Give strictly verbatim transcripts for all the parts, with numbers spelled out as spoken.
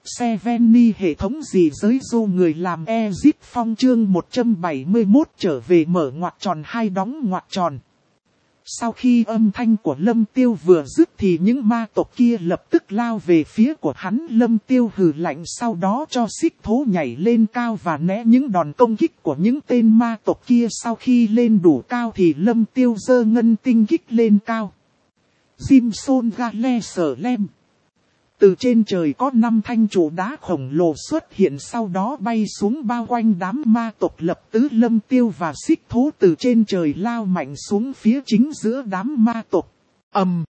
Seveni hệ thống gì giới dô người làm Ezit Phong chương một trăm bảy mươi mốt trở về mở ngoặc tròn hai đóng ngoặc tròn. Sau khi âm thanh của Lâm Tiêu vừa dứt thì những ma tộc kia lập tức lao về phía của hắn. Lâm Tiêu hừ lạnh sau đó cho xích thố nhảy lên cao và né những đòn công kích của những tên ma tộc kia. Sau khi lên đủ cao thì Lâm Tiêu giơ ngân tinh kích lên cao. Jimson Gale sở lem. Từ trên trời có năm thanh trụ đá khổng lồ xuất hiện sau đó bay xuống bao quanh đám ma tộc lập tứ. Lâm Tiêu và xích thố từ trên trời lao mạnh xuống phía chính giữa đám ma tộc. Ầm!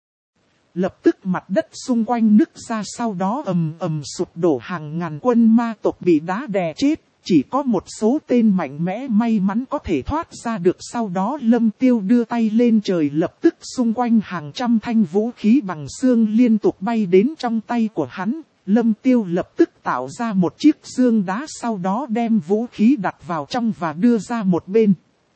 Lập tức mặt đất xung quanh nứt ra sau đó ầm ầm sụp đổ, hàng ngàn quân ma tộc bị đá đè chết. Chỉ có một số tên mạnh mẽ may mắn có thể thoát ra được. Sau đó Lâm Tiêu đưa tay lên trời, lập tức xung quanh hàng trăm thanh vũ khí bằng xương liên tục bay đến trong tay của hắn. Lâm Tiêu lập tức tạo ra một chiếc xương đá, sau đó đem vũ khí đặt vào trong và đưa ra một bên.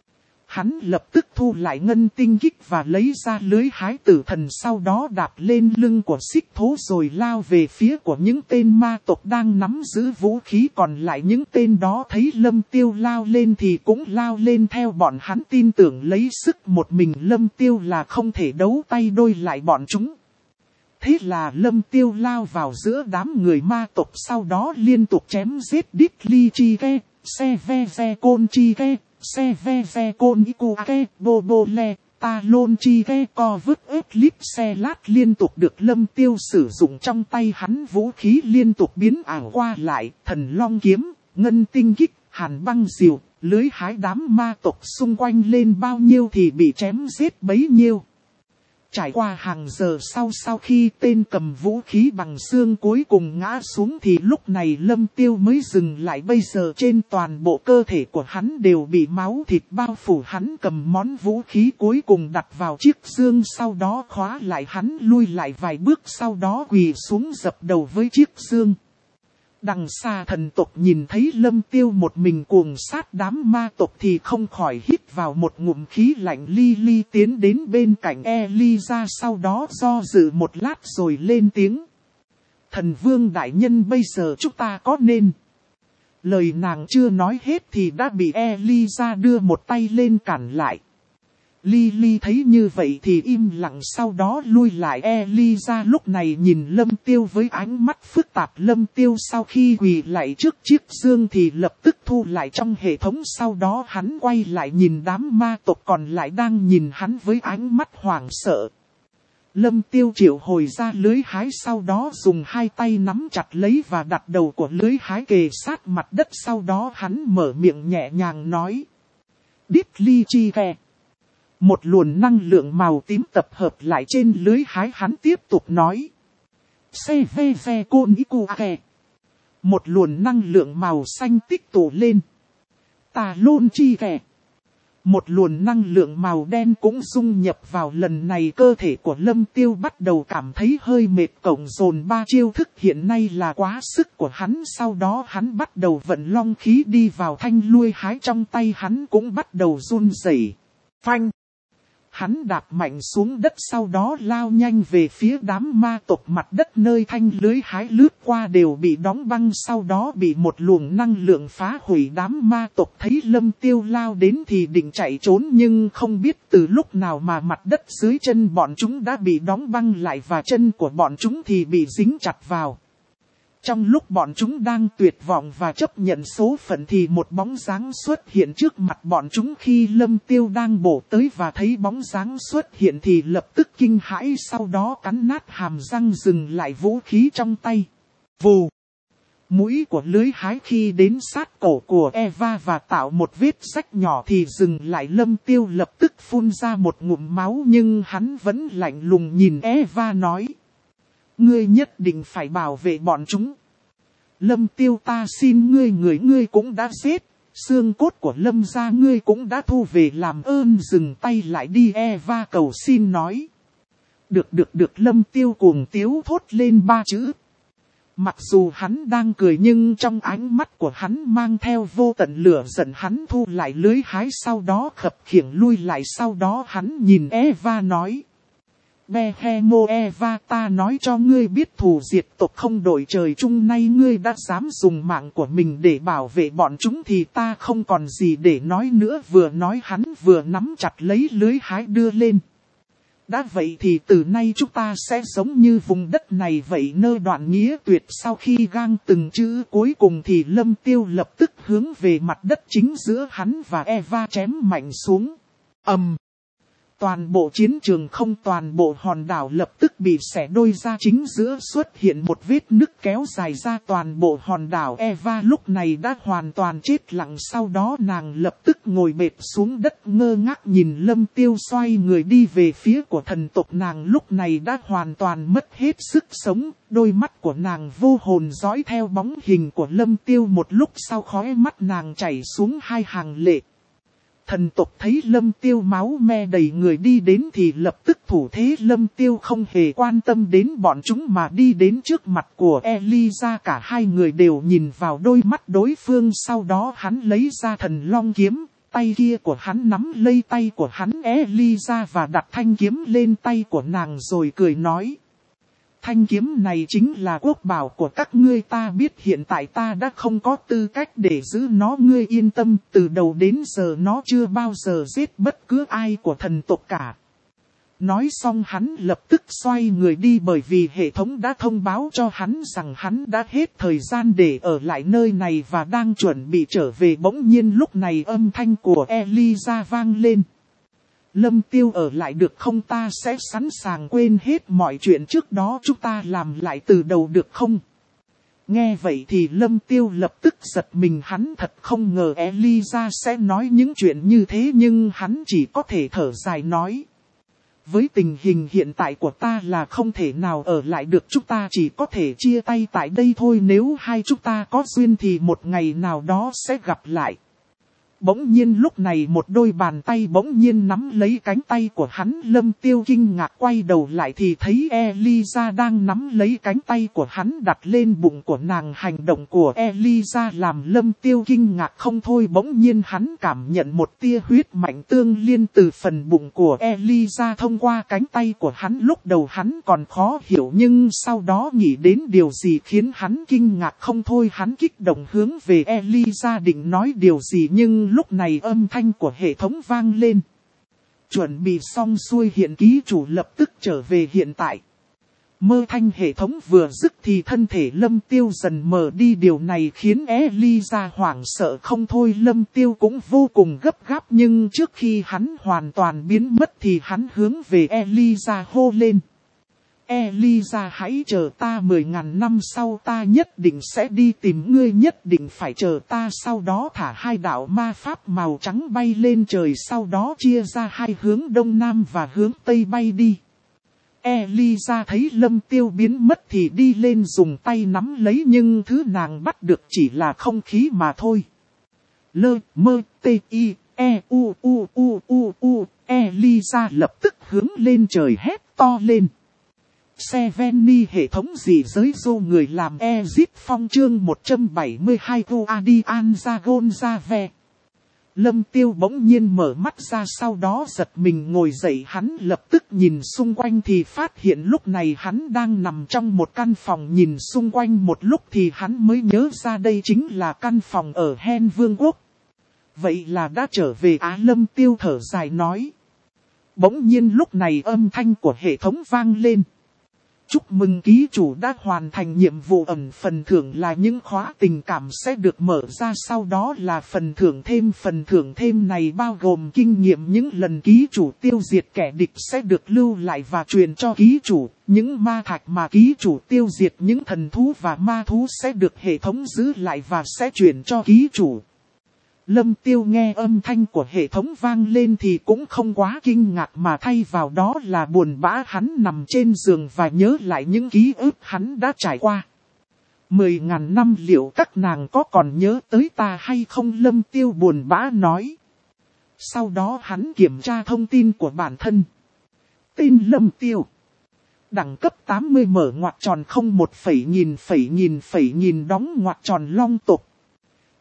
Hắn lập tức thu lại ngân tinh kích và lấy ra lưới hái tử thần, sau đó đạp lên lưng của xích thố rồi lao về phía của những tên ma tộc đang nắm giữ vũ khí. Còn lại những tên đó thấy Lâm Tiêu lao lên thì cũng lao lên theo. Bọn hắn tin tưởng lấy sức một mình Lâm Tiêu là không thể đấu tay đôi lại bọn chúng. Thế là Lâm Tiêu lao vào giữa đám người ma tộc, sau đó liên tục chém giết Đít Ly Chi Ke, Se Ve Ve Côn Chi Ke, Se Ve Ve Côn Iku Ke, Bô Bô Le, Ta Lôn Chi Ke, Co Vứt ớt Líp Xe Lát liên tục được Lâm Tiêu sử dụng. Trong tay hắn vũ khí liên tục biến ảo qua lại, thần long kiếm, ngân tinh kích, hàn băng diều, lưới hái. Đám ma tộc xung quanh lên bao nhiêu thì bị chém giết bấy nhiêu. Trải qua hàng giờ sau sau khi tên cầm vũ khí bằng xương cuối cùng ngã xuống thì lúc này Lâm Tiêu mới dừng lại. Bây giờ trên toàn bộ cơ thể của hắn đều bị máu thịt bao phủ. Hắn cầm món vũ khí cuối cùng đặt vào chiếc xương, sau đó khóa lại. Hắn lui lại vài bước sau đó quỳ xuống dập đầu với chiếc xương. Đằng xa thần tộc nhìn thấy Lâm Tiêu một mình cuồng sát đám ma tộc thì không khỏi hít vào một ngụm khí lạnh. Ly Ly tiến đến bên cạnh Eliza, sau đó do dự một lát rồi lên tiếng. Thần vương đại nhân, bây giờ chúng ta có nên... Lời nàng chưa nói hết thì đã bị Eliza đưa một tay lên cản lại. Lily thấy như vậy thì im lặng sau đó lui lại. Eliza lúc này nhìn Lâm Tiêu với ánh mắt phức tạp. Lâm Tiêu sau khi quỳ lại trước chiếc xương thì lập tức thu lại trong hệ thống. Sau đó hắn quay lại nhìn đám ma tộc còn lại đang nhìn hắn với ánh mắt hoảng sợ. Lâm Tiêu triệu hồi ra lưới hái, sau đó dùng hai tay nắm chặt lấy và đặt đầu của lưới hái kề sát mặt đất. Sau đó hắn mở miệng nhẹ nhàng nói. Đít Ly Chi Ke. Một luồng năng lượng màu tím tập hợp lại trên lưới hái. Hắn tiếp tục nói. Se Ve Ve Côn Iku Ke. Một luồng năng lượng màu xanh tích tụ lên. Ta Lôn Chi Ke. Một luồng năng lượng màu đen cũng dung nhập vào. Lần này cơ thể của Lâm Tiêu bắt đầu cảm thấy hơi mệt, cộng dồn ba chiêu thức hiện nay là quá sức của hắn. Sau đó hắn bắt đầu vận long khí đi vào thanh lưới hái, trong tay hắn cũng bắt đầu run rẩy. Phanh! Hắn đạp mạnh xuống đất, sau đó lao nhanh về phía đám ma tộc. Mặt đất nơi thanh lưới hái lướt qua đều bị đóng băng, sau đó bị một luồng năng lượng phá hủy. Đám ma tộc thấy Lâm Tiêu lao đến thì định chạy trốn, nhưng không biết từ lúc nào mà mặt đất dưới chân bọn chúng đã bị đóng băng lại và chân của bọn chúng thì bị dính chặt vào. Trong lúc bọn chúng đang tuyệt vọng và chấp nhận số phận thì một bóng dáng xuất hiện trước mặt bọn chúng. Khi Lâm Tiêu đang bổ tới và thấy bóng dáng xuất hiện thì lập tức kinh hãi, sau đó cắn nát hàm răng dừng lại vũ khí trong tay. Vù! Mũi của lưới hái khi đến sát cổ của Eva và tạo một vết rách nhỏ thì dừng lại. Lâm Tiêu lập tức phun ra một ngụm máu, nhưng hắn vẫn lạnh lùng nhìn Eva nói. Ngươi nhất định phải bảo vệ bọn chúng. Lâm Tiêu, ta xin ngươi, người ngươi cũng đã giết. Xương cốt của Lâm gia ngươi cũng đã thu về, làm ơn dừng tay lại đi. Eva cầu xin nói. Được được được, Lâm Tiêu cuồng tiếu thốt lên ba chữ. Mặc dù hắn đang cười nhưng trong ánh mắt của hắn mang theo vô tận lửa giận. Hắn thu lại lưới hái, sau đó khập khiễng lui lại. Sau đó hắn nhìn Eva nói. Behemo Eva, ta nói cho ngươi biết thù diệt tộc không đổi trời chung, nay ngươi đã dám dùng mạng của mình để bảo vệ bọn chúng thì ta không còn gì để nói nữa. Vừa nói hắn vừa nắm chặt lấy lưới hái đưa lên. Đã vậy thì từ nay chúng ta sẽ giống như vùng đất này vậy, nơi đoạn nghĩa tuyệt. Sau khi gang từng chữ cuối cùng thì Lâm Tiêu lập tức hướng về mặt đất chính giữa hắn và Eva chém mạnh xuống. Ầm! Um. Toàn bộ chiến trường không, toàn bộ hòn đảo lập tức bị xẻ đôi ra, chính giữa xuất hiện một vết nứt kéo dài ra toàn bộ hòn đảo. Eva lúc này đã hoàn toàn chết lặng, sau đó nàng lập tức ngồi bệt xuống đất ngơ ngác nhìn Lâm Tiêu xoay người đi về phía của thần tộc. Nàng lúc này đã hoàn toàn mất hết sức sống, đôi mắt của nàng vô hồn dõi theo bóng hình của Lâm Tiêu, một lúc sau khóe mắt nàng chảy xuống hai hàng lệ. Thần tộc thấy Lâm Tiêu máu me đầy người đi đến thì lập tức thủ thế. Lâm Tiêu không hề quan tâm đến bọn chúng mà đi đến trước mặt của Eliza. Cả hai người đều nhìn vào đôi mắt đối phương, sau đó hắn lấy ra thần long kiếm. Tay kia của hắn nắm lấy tay của hắn Eliza và đặt thanh kiếm lên tay của nàng rồi cười nói. Thanh kiếm này chính là quốc bảo của các ngươi, ta biết hiện tại ta đã không có tư cách để giữ nó, ngươi yên tâm, từ đầu đến giờ nó chưa bao giờ giết bất cứ ai của thần tộc cả. Nói xong hắn lập tức xoay người đi, bởi vì hệ thống đã thông báo cho hắn rằng hắn đã hết thời gian để ở lại nơi này và đang chuẩn bị trở về. Bỗng nhiên lúc này âm thanh của Eliza vang lên. Lâm Tiêu ở lại được không, ta sẽ sẵn sàng quên hết mọi chuyện trước đó, chúng ta làm lại từ đầu được không? Nghe vậy thì Lâm Tiêu lập tức giật mình, hắn thật không ngờ Eliza sẽ nói những chuyện như thế, nhưng hắn chỉ có thể thở dài nói. Với tình hình hiện tại của ta là không thể nào ở lại được, chúng ta chỉ có thể chia tay tại đây thôi, nếu hai chúng ta có duyên thì một ngày nào đó sẽ gặp lại. Bỗng nhiên lúc này một đôi bàn tay bỗng nhiên nắm lấy cánh tay của hắn. Lâm Tiêu kinh ngạc quay đầu lại thì thấy Eliza đang nắm lấy cánh tay của hắn đặt lên bụng của nàng. Hành động của Eliza làm Lâm Tiêu kinh ngạc không thôi. Bỗng nhiên hắn cảm nhận một tia huyết mạnh tương liên từ phần bụng của Eliza thông qua cánh tay của hắn. Lúc đầu hắn còn khó hiểu, nhưng sau đó nghĩ đến điều gì khiến hắn kinh ngạc không thôi. Hắn kích động hướng về Eliza định nói điều gì, nhưng lúc này âm thanh của hệ thống vang lên. Chuẩn bị xong xuôi, hiện ký chủ lập tức trở về hiện tại. Mơ thanh hệ thống vừa dứt thì thân thể Lâm Tiêu dần mờ đi, điều này khiến Eliza hoảng sợ không thôi. Lâm Tiêu cũng vô cùng gấp gáp, nhưng trước khi hắn hoàn toàn biến mất thì hắn hướng về Eliza hô lên. Eliza, hãy chờ ta, mười ngàn năm sau ta nhất định sẽ đi tìm ngươi, nhất định phải chờ ta. Sau đó thả hai đạo ma pháp màu trắng bay lên trời, sau đó chia ra hai hướng đông nam và hướng tây bay đi. Eliza thấy Lâm Tiêu biến mất thì đi lên dùng tay nắm lấy, nhưng thứ nàng bắt được chỉ là không khí mà thôi. Lơ, mơ, tê, y, e, u, u, u, u, u. Eliza lập tức hướng lên trời hét to lên. Seveni hệ thống dị giới dô người làm Ezip Phong chương một trăm bảy mươi hai Guardian Dragon Jave. Lâm Tiêu bỗng nhiên mở mắt ra, sau đó giật mình ngồi dậy. Hắn lập tức nhìn xung quanh thì phát hiện lúc này hắn đang nằm trong một căn phòng. Nhìn xung quanh một lúc thì hắn mới nhớ ra đây chính là căn phòng ở Hen Vương quốc. Vậy là đã trở về Á. Lâm Tiêu thở dài nói. Bỗng nhiên lúc này âm thanh của hệ thống vang lên. Chúc mừng ký chủ đã hoàn thành nhiệm vụ, ẩn phần thưởng là những khóa tình cảm sẽ được mở ra, sau đó là phần thưởng thêm. Phần thưởng thêm này bao gồm kinh nghiệm những lần ký chủ tiêu diệt kẻ địch sẽ được lưu lại và truyền cho ký chủ. Những ma thạch mà ký chủ tiêu diệt những thần thú và ma thú sẽ được hệ thống giữ lại và sẽ truyền cho ký chủ. Lâm Tiêu nghe âm thanh của hệ thống vang lên thì cũng không quá kinh ngạc, mà thay vào đó là buồn bã. Hắn nằm trên giường và nhớ lại những ký ức hắn đã trải qua. Mười ngàn năm liệu các nàng có còn nhớ tới ta hay không? Lâm Tiêu buồn bã nói. Sau đó hắn kiểm tra thông tin của bản thân. Tên Lâm Tiêu. Đẳng cấp tám mươi, mở ngoặc tròn không một phẩy nghìn phẩy nghìn phẩy nghìn đóng ngoặc tròn long tộc.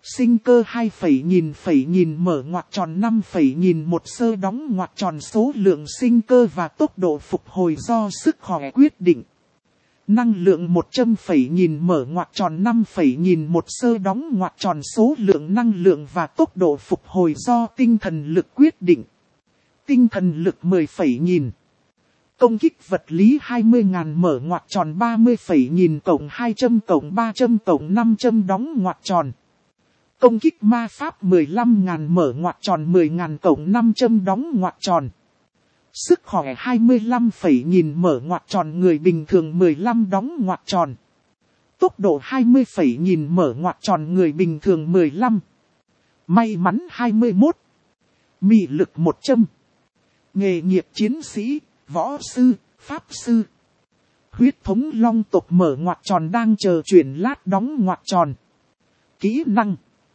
Sinh cơ hai phẩy nghìn phẩy nghìn mở ngoặc tròn năm phẩy nghìn một sơ đóng ngoặc tròn số lượng sinh cơ và tốc độ phục hồi do sức khỏe quyết định. Năng lượng một trăm phẩy nghìn mở ngoặc tròn năm phẩy nghìn một sơ đóng ngoặc tròn số lượng năng lượng và tốc độ phục hồi do tinh thần lực quyết định. Tinh thần lực mười phẩy nghìn. Công kích vật lý hai mươi nghìn mở ngoặc tròn ba mươi phẩy nghìn cộng hai trăm cộng ba trăm cộng năm trăm đóng ngoặc tròn. Công kích ma pháp mười lăm nghìn mở ngoặc tròn mười nghìn cộng năm trăm đóng ngoặc tròn. Sức khỏe hai mươi lăm phẩy nghìn mở ngoặc tròn người bình thường mười lăm đóng ngoặc tròn. Tốc độ hai mươi phẩy nghìn mở ngoặc tròn người bình thường mười lăm. May mắn hai mươi mốt. Mị lực một trăm. Nghề nghiệp chiến sĩ, võ sư, pháp sư. Huyết thống long tộc mở ngoặc tròn đang chờ chuyển lát đóng ngoặc tròn. Kỹ năng.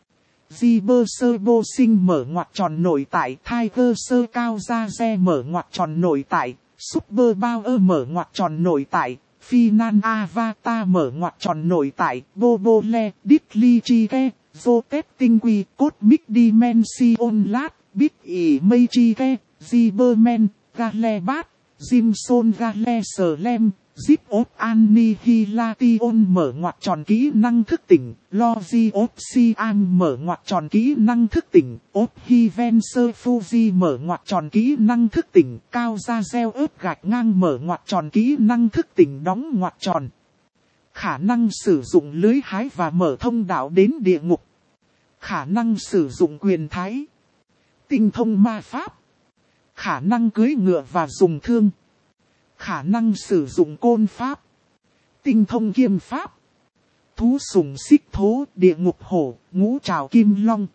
Di bơ sơ bô sinh mở ngoặc tròn nội tại, thai cơ sơ cao ra xe mở ngoặc tròn nội tại, super bao ơ mở ngoặc tròn nội tại, phi nan avatar mở ngoặc tròn nội tại, bobo le, ditly chi ke, zotet tinh quy, cosmic dimension lát, bit ỉ mây chi ke, ziberman, gale bát, jimson gale slem. Zip of Annihilation mở ngoặc tròn kỹ năng thức tỉnh, Logi of Siam mở ngoặc tròn kỹ năng thức tỉnh, Ophivenser Fuji mở ngoặc tròn kỹ năng thức tỉnh, Cao Gia Gieo ớt gạch ngang mở ngoặc tròn kỹ năng thức tỉnh đóng ngoặc tròn. Khả năng sử dụng lưới hái và mở thông đạo đến địa ngục. Khả năng sử dụng quyền thái. Tinh thông ma pháp. Khả năng cưỡi ngựa và dùng thương. Khả năng sử dụng côn pháp. Tinh thông kiêm pháp. Thú sùng xích thố, địa ngục hổ, ngũ trảo kim long.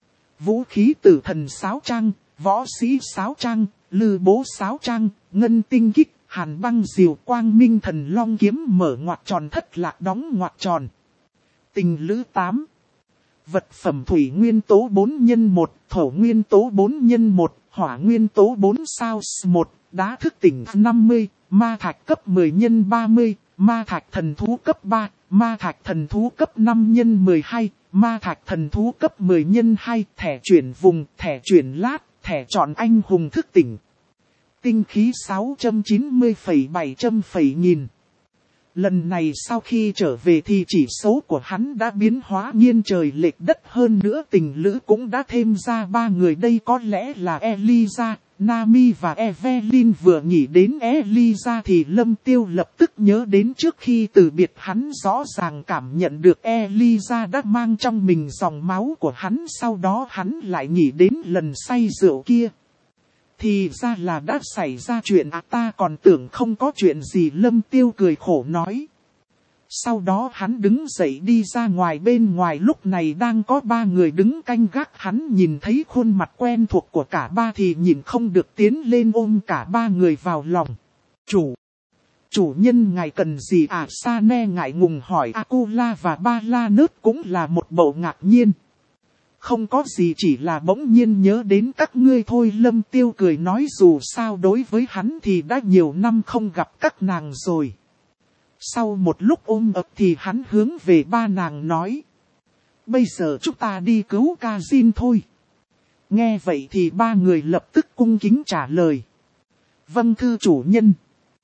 Vũ khí tử thần sáo trang, võ sĩ sáo trang, lư bố sáo trang, ngân tinh kích, hàn băng diều quang minh thần long kiếm mở ngoặc tròn thất lạc đóng ngoặc tròn. Tình lữ tám. Vật phẩm thủy nguyên tố bốn nhân một, thổ nguyên tố bốn nhân một, hỏa nguyên tố bốn sao một. Đá thức tỉnh năm mươi, ma thạch cấp mười nhân ba mươi, ma thạch thần thú cấp ba, ma thạch thần thú cấp năm nhân mười hai, ma thạch thần thú cấp mười nhân hai, thẻ chuyển vùng, thẻ chuyển lát, thẻ chọn anh hùng thức tỉnh. Tinh khí sáu trăm chín mươi phẩy bảy trăm phẩy nghìn. Lần này sau khi trở về thì chỉ số của hắn đã biến hóa nghiêng trời lệch đất, hơn nữa tình lữ cũng đã thêm ra ba người, đây có lẽ là Eliza, Nami và Evelyn. Vừa nghĩ đến Eliza thì Lâm Tiêu lập tức nhớ đến trước khi từ biệt hắn rõ ràng cảm nhận được Eliza đã mang trong mình dòng máu của hắn, sau đó hắn lại nghĩ đến lần say rượu kia. Thì ra là đã xảy ra chuyện à, ta còn tưởng không có chuyện gì. Lâm Tiêu cười khổ nói. Sau đó hắn đứng dậy đi ra ngoài, bên ngoài lúc này đang có ba người đứng canh gác, hắn nhìn thấy khuôn mặt quen thuộc của cả ba thì nhìn không được tiến lên ôm cả ba người vào lòng. Chủ, chủ nhân ngài cần gì à? Sane ngại ngùng hỏi. Akula và Ba La Nớt cũng là một bộ ngạc nhiên. Không có gì, chỉ là bỗng nhiên nhớ đến các ngươi thôi. Lâm Tiêu cười nói, dù sao đối với hắn thì đã nhiều năm không gặp các nàng rồi. Sau một lúc ôm ấp thì hắn hướng về ba nàng nói. Bây giờ chúng ta đi cứu Kazin thôi. Nghe vậy thì ba người lập tức cung kính trả lời. Vâng thưa chủ nhân.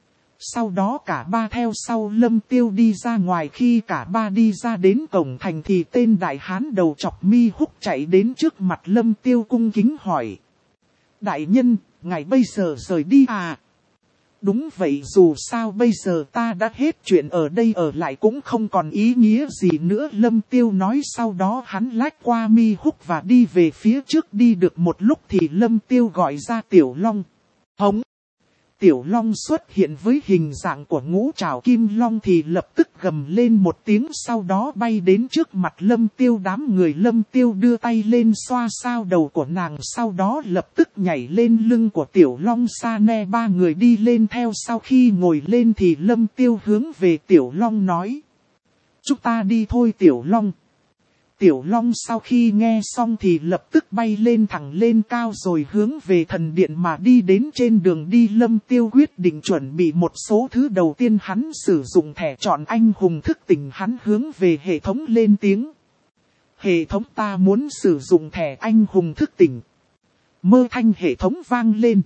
Sau đó cả ba theo sau Lâm Tiêu đi ra ngoài. Khi cả ba đi ra đến cổng thành thì tên đại hán đầu chọc Mi Húc chạy đến trước mặt Lâm Tiêu cung kính hỏi. Đại nhân, ngài bây giờ rời đi à? Đúng vậy, dù sao bây giờ ta đã hết chuyện, ở đây ở lại cũng không còn ý nghĩa gì nữa. Lâm Tiêu nói, sau đó hắn lách qua Mi Húc và đi về phía trước. Đi được một lúc thì Lâm Tiêu gọi ra Tiểu Long. Hống! Tiểu Long xuất hiện với hình dạng của ngũ trảo kim long thì lập tức gầm lên một tiếng, sau đó bay đến trước mặt Lâm Tiêu. Đám người Lâm Tiêu đưa tay lên xoa sao đầu của nàng, sau đó lập tức nhảy lên lưng của Tiểu Long. Sane ba người đi lên theo, sau khi ngồi lên thì Lâm Tiêu hướng về Tiểu Long nói. Chúng ta đi thôi Tiểu Long. Tiểu Long sau khi nghe xong thì lập tức bay lên thẳng lên cao rồi hướng về thần điện mà đi. Đến trên đường đi Lâm Tiêu quyết định chuẩn bị một số thứ. Đầu tiên hắn sử dụng thẻ chọn anh hùng thức tỉnh, hắn hướng về hệ thống lên tiếng. Hệ thống ta muốn sử dụng thẻ anh hùng thức tỉnh. Mơ thanh hệ thống vang lên.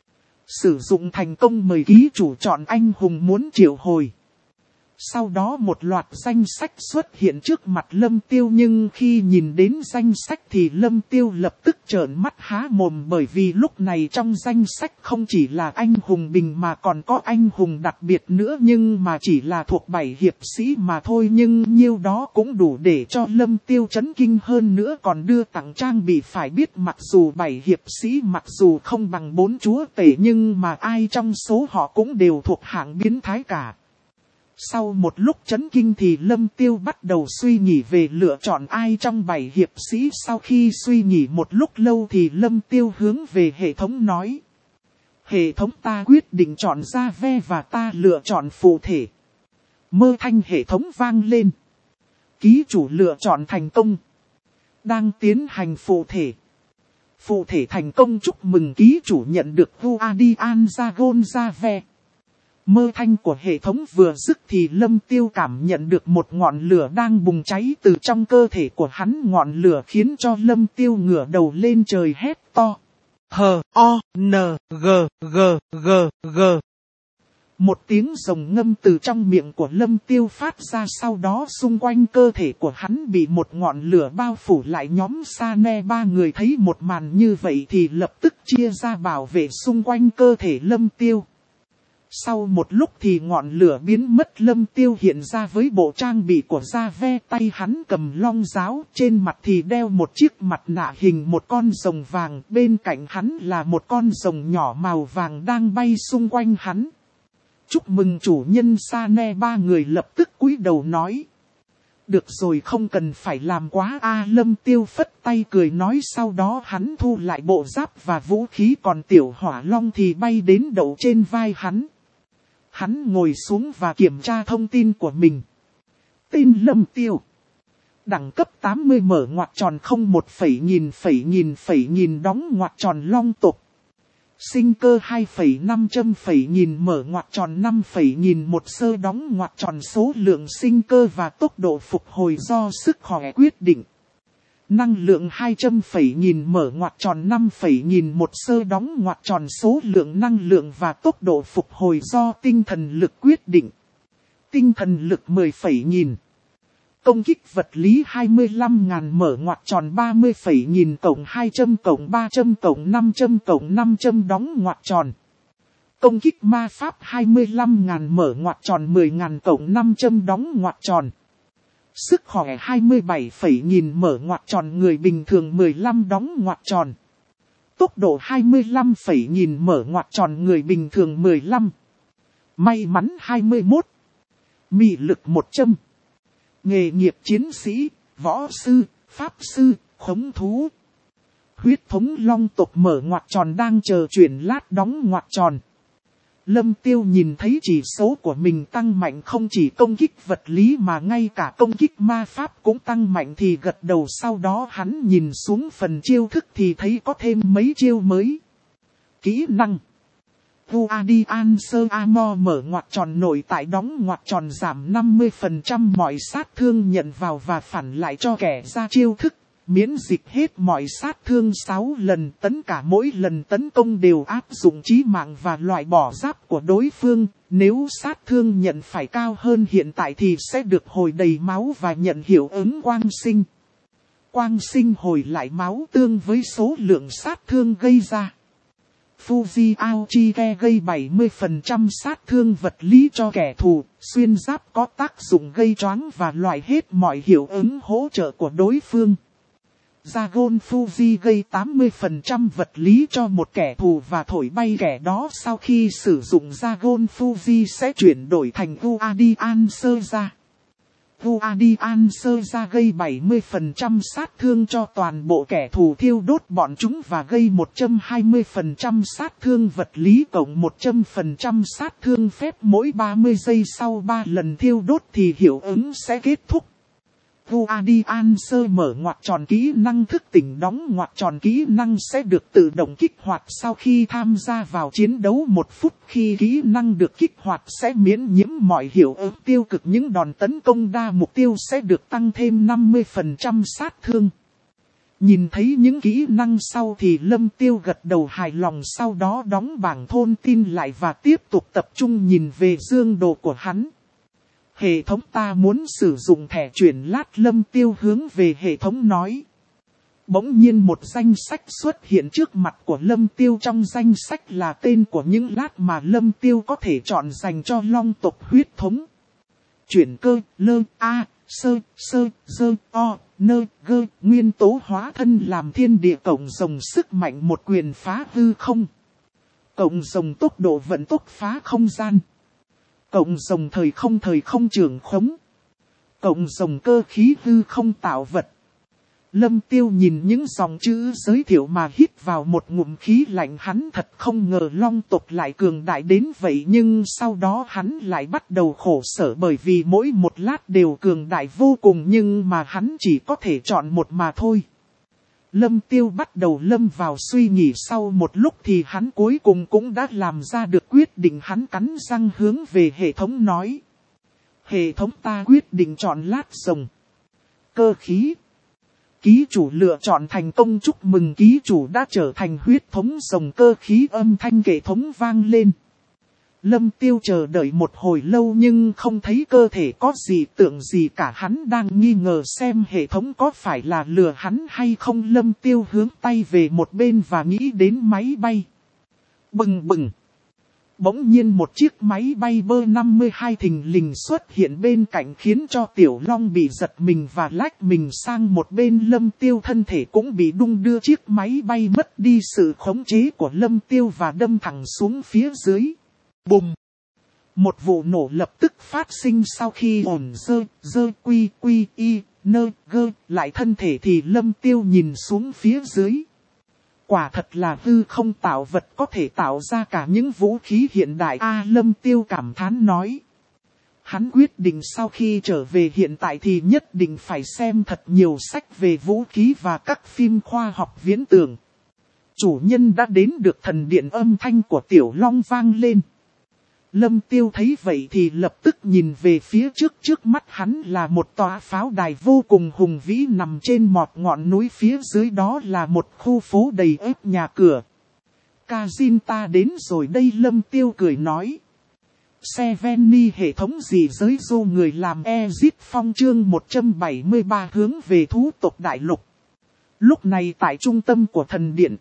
Sử dụng thành công, mời ký chủ chọn anh hùng muốn triệu hồi. Sau đó một loạt danh sách xuất hiện trước mặt Lâm Tiêu, nhưng khi nhìn đến danh sách thì Lâm Tiêu lập tức trợn mắt há mồm, bởi vì lúc này trong danh sách không chỉ là anh hùng bình mà còn có anh hùng đặc biệt nữa, nhưng mà chỉ là thuộc bảy hiệp sĩ mà thôi, nhưng nhiêu đó cũng đủ để cho Lâm Tiêu chấn kinh, hơn nữa còn đưa tặng trang bị. Phải biết mặc dù bảy hiệp sĩ mặc dù không bằng bốn chúa tể, nhưng mà ai trong số họ cũng đều thuộc hạng biến thái cả. Sau một lúc chấn kinh thì Lâm Tiêu bắt đầu suy nghĩ về lựa chọn ai trong bảy hiệp sĩ. Sau khi suy nghĩ một lúc lâu thì Lâm Tiêu hướng về hệ thống nói. Hệ thống ta quyết định chọn ra ve và ta lựa chọn phù thể. Mơ thanh hệ thống vang lên. Ký chủ lựa chọn thành công. Đang tiến hành phù thể. Phù thể thành công, chúc mừng ký chủ nhận được Guardian Dragon ra ve. Mơ thanh của hệ thống vừa dứt thì Lâm Tiêu cảm nhận được một ngọn lửa đang bùng cháy từ trong cơ thể của hắn. Ngọn lửa khiến cho Lâm Tiêu ngửa đầu lên trời hét to. H O N G G G G. Một tiếng rồng ngâm từ trong miệng của Lâm Tiêu phát ra, sau đó xung quanh cơ thể của hắn bị một ngọn lửa bao phủ lại. Nhóm Sa-ne ba người thấy một màn như vậy thì lập tức chia ra bảo vệ xung quanh cơ thể Lâm Tiêu. Sau một lúc thì ngọn lửa biến mất, Lâm Tiêu hiện ra với bộ trang bị của Gia Ve, tay hắn cầm long giáo, trên mặt thì đeo một chiếc mặt nạ hình một con rồng vàng, bên cạnh hắn là một con rồng nhỏ màu vàng đang bay xung quanh hắn. Chúc mừng chủ nhân. Sa-ne ba người lập tức cúi đầu nói. Được rồi, không cần phải làm quá a. Lâm Tiêu phất tay cười nói, sau đó hắn thu lại bộ giáp và vũ khí, còn tiểu hỏa long thì bay đến đậu trên vai hắn. Hắn ngồi xuống và kiểm tra thông tin của mình. Tên Lâm Tiêu. Đẳng cấp tám mươi, mở ngoặc tròn không một phẩy nghìn phẩy nghìn phẩy nghìn đóng ngoặc tròn long tộc. Sinh cơ hai phẩy năm trăm phẩy nghìn mở ngoặc tròn năm phẩy nghìn một sơ đóng ngoặc tròn số lượng sinh cơ và tốc độ phục hồi do sức khỏe quyết định. Năng lượng hai trăm phẩy nghìn mở ngoặc tròn năm phẩy nghìn một sơ đóng ngoặc tròn số lượng năng lượng và tốc độ phục hồi do tinh thần lực quyết định. Tinh thần lực mười phẩy nghìn. Công kích vật lý hai mươi lăm nghìn mở ngoặc tròn ba mươi phẩy nghìn cộng hai trăm cộng ba trăm cộng năm trăm cộng năm trăm đóng ngoặc tròn. Công kích ma pháp hai mươi lăm nghìn mở ngoặc tròn mười nghìn cộng năm trăm đóng ngoặc tròn. Sức khỏe hai mươi bảy phẩy nghìn mở ngoặc tròn người bình thường mười lăm đóng ngoặc tròn. Tốc độ hai mươi lăm phẩy nghìn mở ngoặc tròn người bình thường mười lăm. May mắn hai mươi mốt. Mị lực một trăm. Nghề nghiệp chiến sĩ, võ sư, pháp sư, khống thú. Huyết thống long tộc mở ngoặc tròn đang chờ chuyển lát đóng ngoặc tròn. Lâm Tiêu nhìn thấy chỉ số của mình tăng mạnh, không chỉ công kích vật lý mà ngay cả công kích ma pháp cũng tăng mạnh thì gật đầu. Sau đó hắn nhìn xuống phần chiêu thức thì thấy có thêm mấy chiêu mới. Kỹ năng Guardian Armor mở ngoặc tròn nội tại đóng ngoặc tròn giảm năm mươi phần trăm mọi sát thương nhận vào và phản lại cho kẻ ra chiêu thức. Miễn dịch hết mọi sát thương sáu lần, tấn cả mỗi lần tấn công đều áp dụng chí mạng và loại bỏ giáp của đối phương. Nếu sát thương nhận phải cao hơn hiện tại thì sẽ được hồi đầy máu và nhận hiệu ứng quang sinh. Quang sinh hồi lại máu tương với số lượng sát thương gây ra. Fuji Aochike gây bảy mươi phần trăm sát thương vật lý cho kẻ thù, xuyên giáp có tác dụng gây choáng và loại hết mọi hiệu ứng hỗ trợ của đối phương. Dragon Fuji gây tám mươi phần trăm vật lý cho một kẻ thù và thổi bay kẻ đó. Sau khi sử dụng Dragon Fuji sẽ chuyển đổi thành Guardian Serja. Guardian Serja gây bảy mươi phần trăm sát thương cho toàn bộ kẻ thù thiêu đốt bọn chúng và gây một trăm hai mươi phần trăm sát thương vật lý cộng một trăm phần trăm sát thương phép mỗi ba mươi giây, sau ba lần thiêu đốt thì hiệu ứng sẽ kết thúc. Guardian sơ mở ngoặc tròn kỹ năng thức tỉnh đóng ngoặc tròn kỹ năng sẽ được tự động kích hoạt sau khi tham gia vào chiến đấu một phút. Khi kỹ năng được kích hoạt sẽ miễn nhiễm mọi hiệu ứng tiêu cực, những đòn tấn công đa mục tiêu sẽ được tăng thêm năm mươi phần trăm sát thương. Nhìn thấy những kỹ năng sau thì Lâm Tiêu gật đầu hài lòng, sau đó đóng bảng thông tin lại và tiếp tục tập trung nhìn về dương đồ của hắn. Hệ thống ta muốn sử dụng thẻ chuyển lát, Lâm Tiêu hướng về hệ thống nói. Bỗng nhiên một danh sách xuất hiện trước mặt của Lâm Tiêu, trong danh sách là tên của những lát mà Lâm Tiêu có thể chọn dành cho long tộc huyết thống. Chuyển cơ, lơ, a, sơ, sơ, dơ, o, nơ, gơ, nguyên tố hóa thân làm thiên địa cộng rồng sức mạnh một quyền phá hư không. Cộng rồng tốc độ vận tốc phá không gian. Cộng rồng thời không thời không trường khống. Cộng rồng cơ khí hư không tạo vật. Lâm Tiêu nhìn những dòng chữ giới thiệu mà hít vào một ngụm khí lạnh, hắn thật không ngờ long tộc lại cường đại đến vậy, nhưng sau đó hắn lại bắt đầu khổ sở bởi vì mỗi một lát đều cường đại vô cùng nhưng mà hắn chỉ có thể chọn một mà thôi. Lâm Tiêu bắt đầu lâm vào suy nghĩ, sau một lúc thì hắn cuối cùng cũng đã làm ra được quyết định, hắn cắn răng hướng về hệ thống nói. Hệ thống ta quyết định chọn lát rồng. Cơ khí. Ký chủ lựa chọn thành công, chúc mừng ký chủ đã trở thành huyết thống rồng. Cơ khí âm thanh hệ thống vang lên. Lâm Tiêu chờ đợi một hồi lâu nhưng không thấy cơ thể có gì tượng gì cả, hắn đang nghi ngờ xem hệ thống có phải là lừa hắn hay không. Lâm Tiêu hướng tay về một bên và nghĩ đến máy bay. Bừng bừng. Bỗng nhiên một chiếc máy bay bê năm mươi hai thình lình xuất hiện bên cạnh khiến cho Tiểu Long bị giật mình và lách mình sang một bên. Lâm Tiêu thân thể cũng bị đung đưa, chiếc máy bay mất đi sự khống chế của Lâm Tiêu và đâm thẳng xuống phía dưới. Bùm! Một vụ nổ lập tức phát sinh sau khi ổn dơ, dơ quy quy y, nơ, gơ lại thân thể thì Lâm Tiêu nhìn xuống phía dưới. Quả thật là hư không tạo vật có thể tạo ra cả những vũ khí hiện đại. A Lâm Tiêu cảm thán nói. Hắn quyết định sau khi trở về hiện tại thì nhất định phải xem thật nhiều sách về vũ khí và các phim khoa học viễn tưởng. Chủ nhân đã đến được thần điện, âm thanh của Tiểu Long vang lên. Lâm Tiêu thấy vậy thì lập tức nhìn về phía trước, trước mắt hắn là một tòa pháo đài vô cùng hùng vĩ nằm trên một ngọn núi, phía dưới đó là một khu phố đầy ếp nhà cửa. Kazin ta đến rồi đây, Lâm Tiêu cười nói. Seveni hệ thống gì giới du người làm Ezit Phong chương một trăm bảy mươi ba hướng về thú tộc đại lục. Lúc này tại trung tâm của thần điện.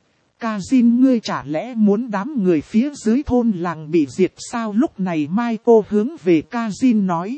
Kazin ngươi chả lẽ muốn đám người phía dưới thôn làng bị diệt sao? Lúc này Michael hướng về Kazin nói.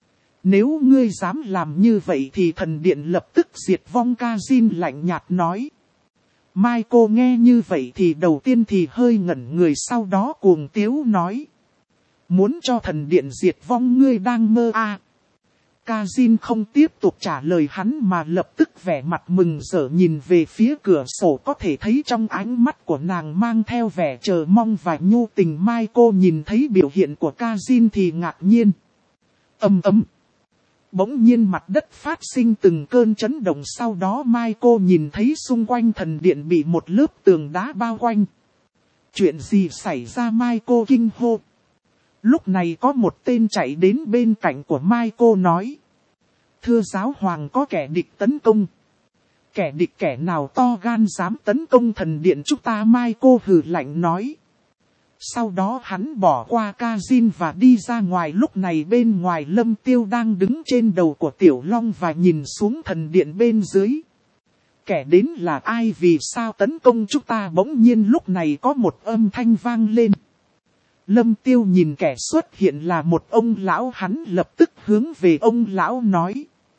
Nếu ngươi dám làm như vậy thì thần điện lập tức diệt vong, Kazin lạnh nhạt nói. Michael nghe như vậy thì đầu tiên thì hơi ngẩn người, sau đó cuồng tiếu nói. Muốn cho thần điện diệt vong, ngươi đang mơ à? Kazin không tiếp tục trả lời hắn mà lập tức vẻ mặt mừng rỡ nhìn về phía cửa sổ, có thể thấy trong ánh mắt của nàng mang theo vẻ chờ mong và nhu tình. Michael nhìn thấy biểu hiện của Kazin thì ngạc nhiên. Ầm ầm. Bỗng nhiên mặt đất phát sinh từng cơn chấn động, sau đó Michael nhìn thấy xung quanh thần điện bị một lớp tường đá bao quanh. Chuyện gì xảy ra? Michael kinh hô. Lúc này có một tên chạy đến bên cạnh của Michael nói. Thưa giáo hoàng, có kẻ địch tấn công. Kẻ địch kẻ nào to gan dám tấn công thần điện chúng ta? Michael hừ lạnh nói. Sau đó hắn bỏ qua Kazin và đi ra ngoài. Lúc này bên ngoài Lâm Tiêu đang đứng trên đầu của Tiểu Long và nhìn xuống thần điện bên dưới. Kẻ đến là ai, vì sao tấn công chúng ta? Bỗng nhiên lúc này có một âm thanh vang lên. Lâm Tiêu nhìn kẻ xuất hiện là một ông lão, hắn lập tức hướng về ông lão nói.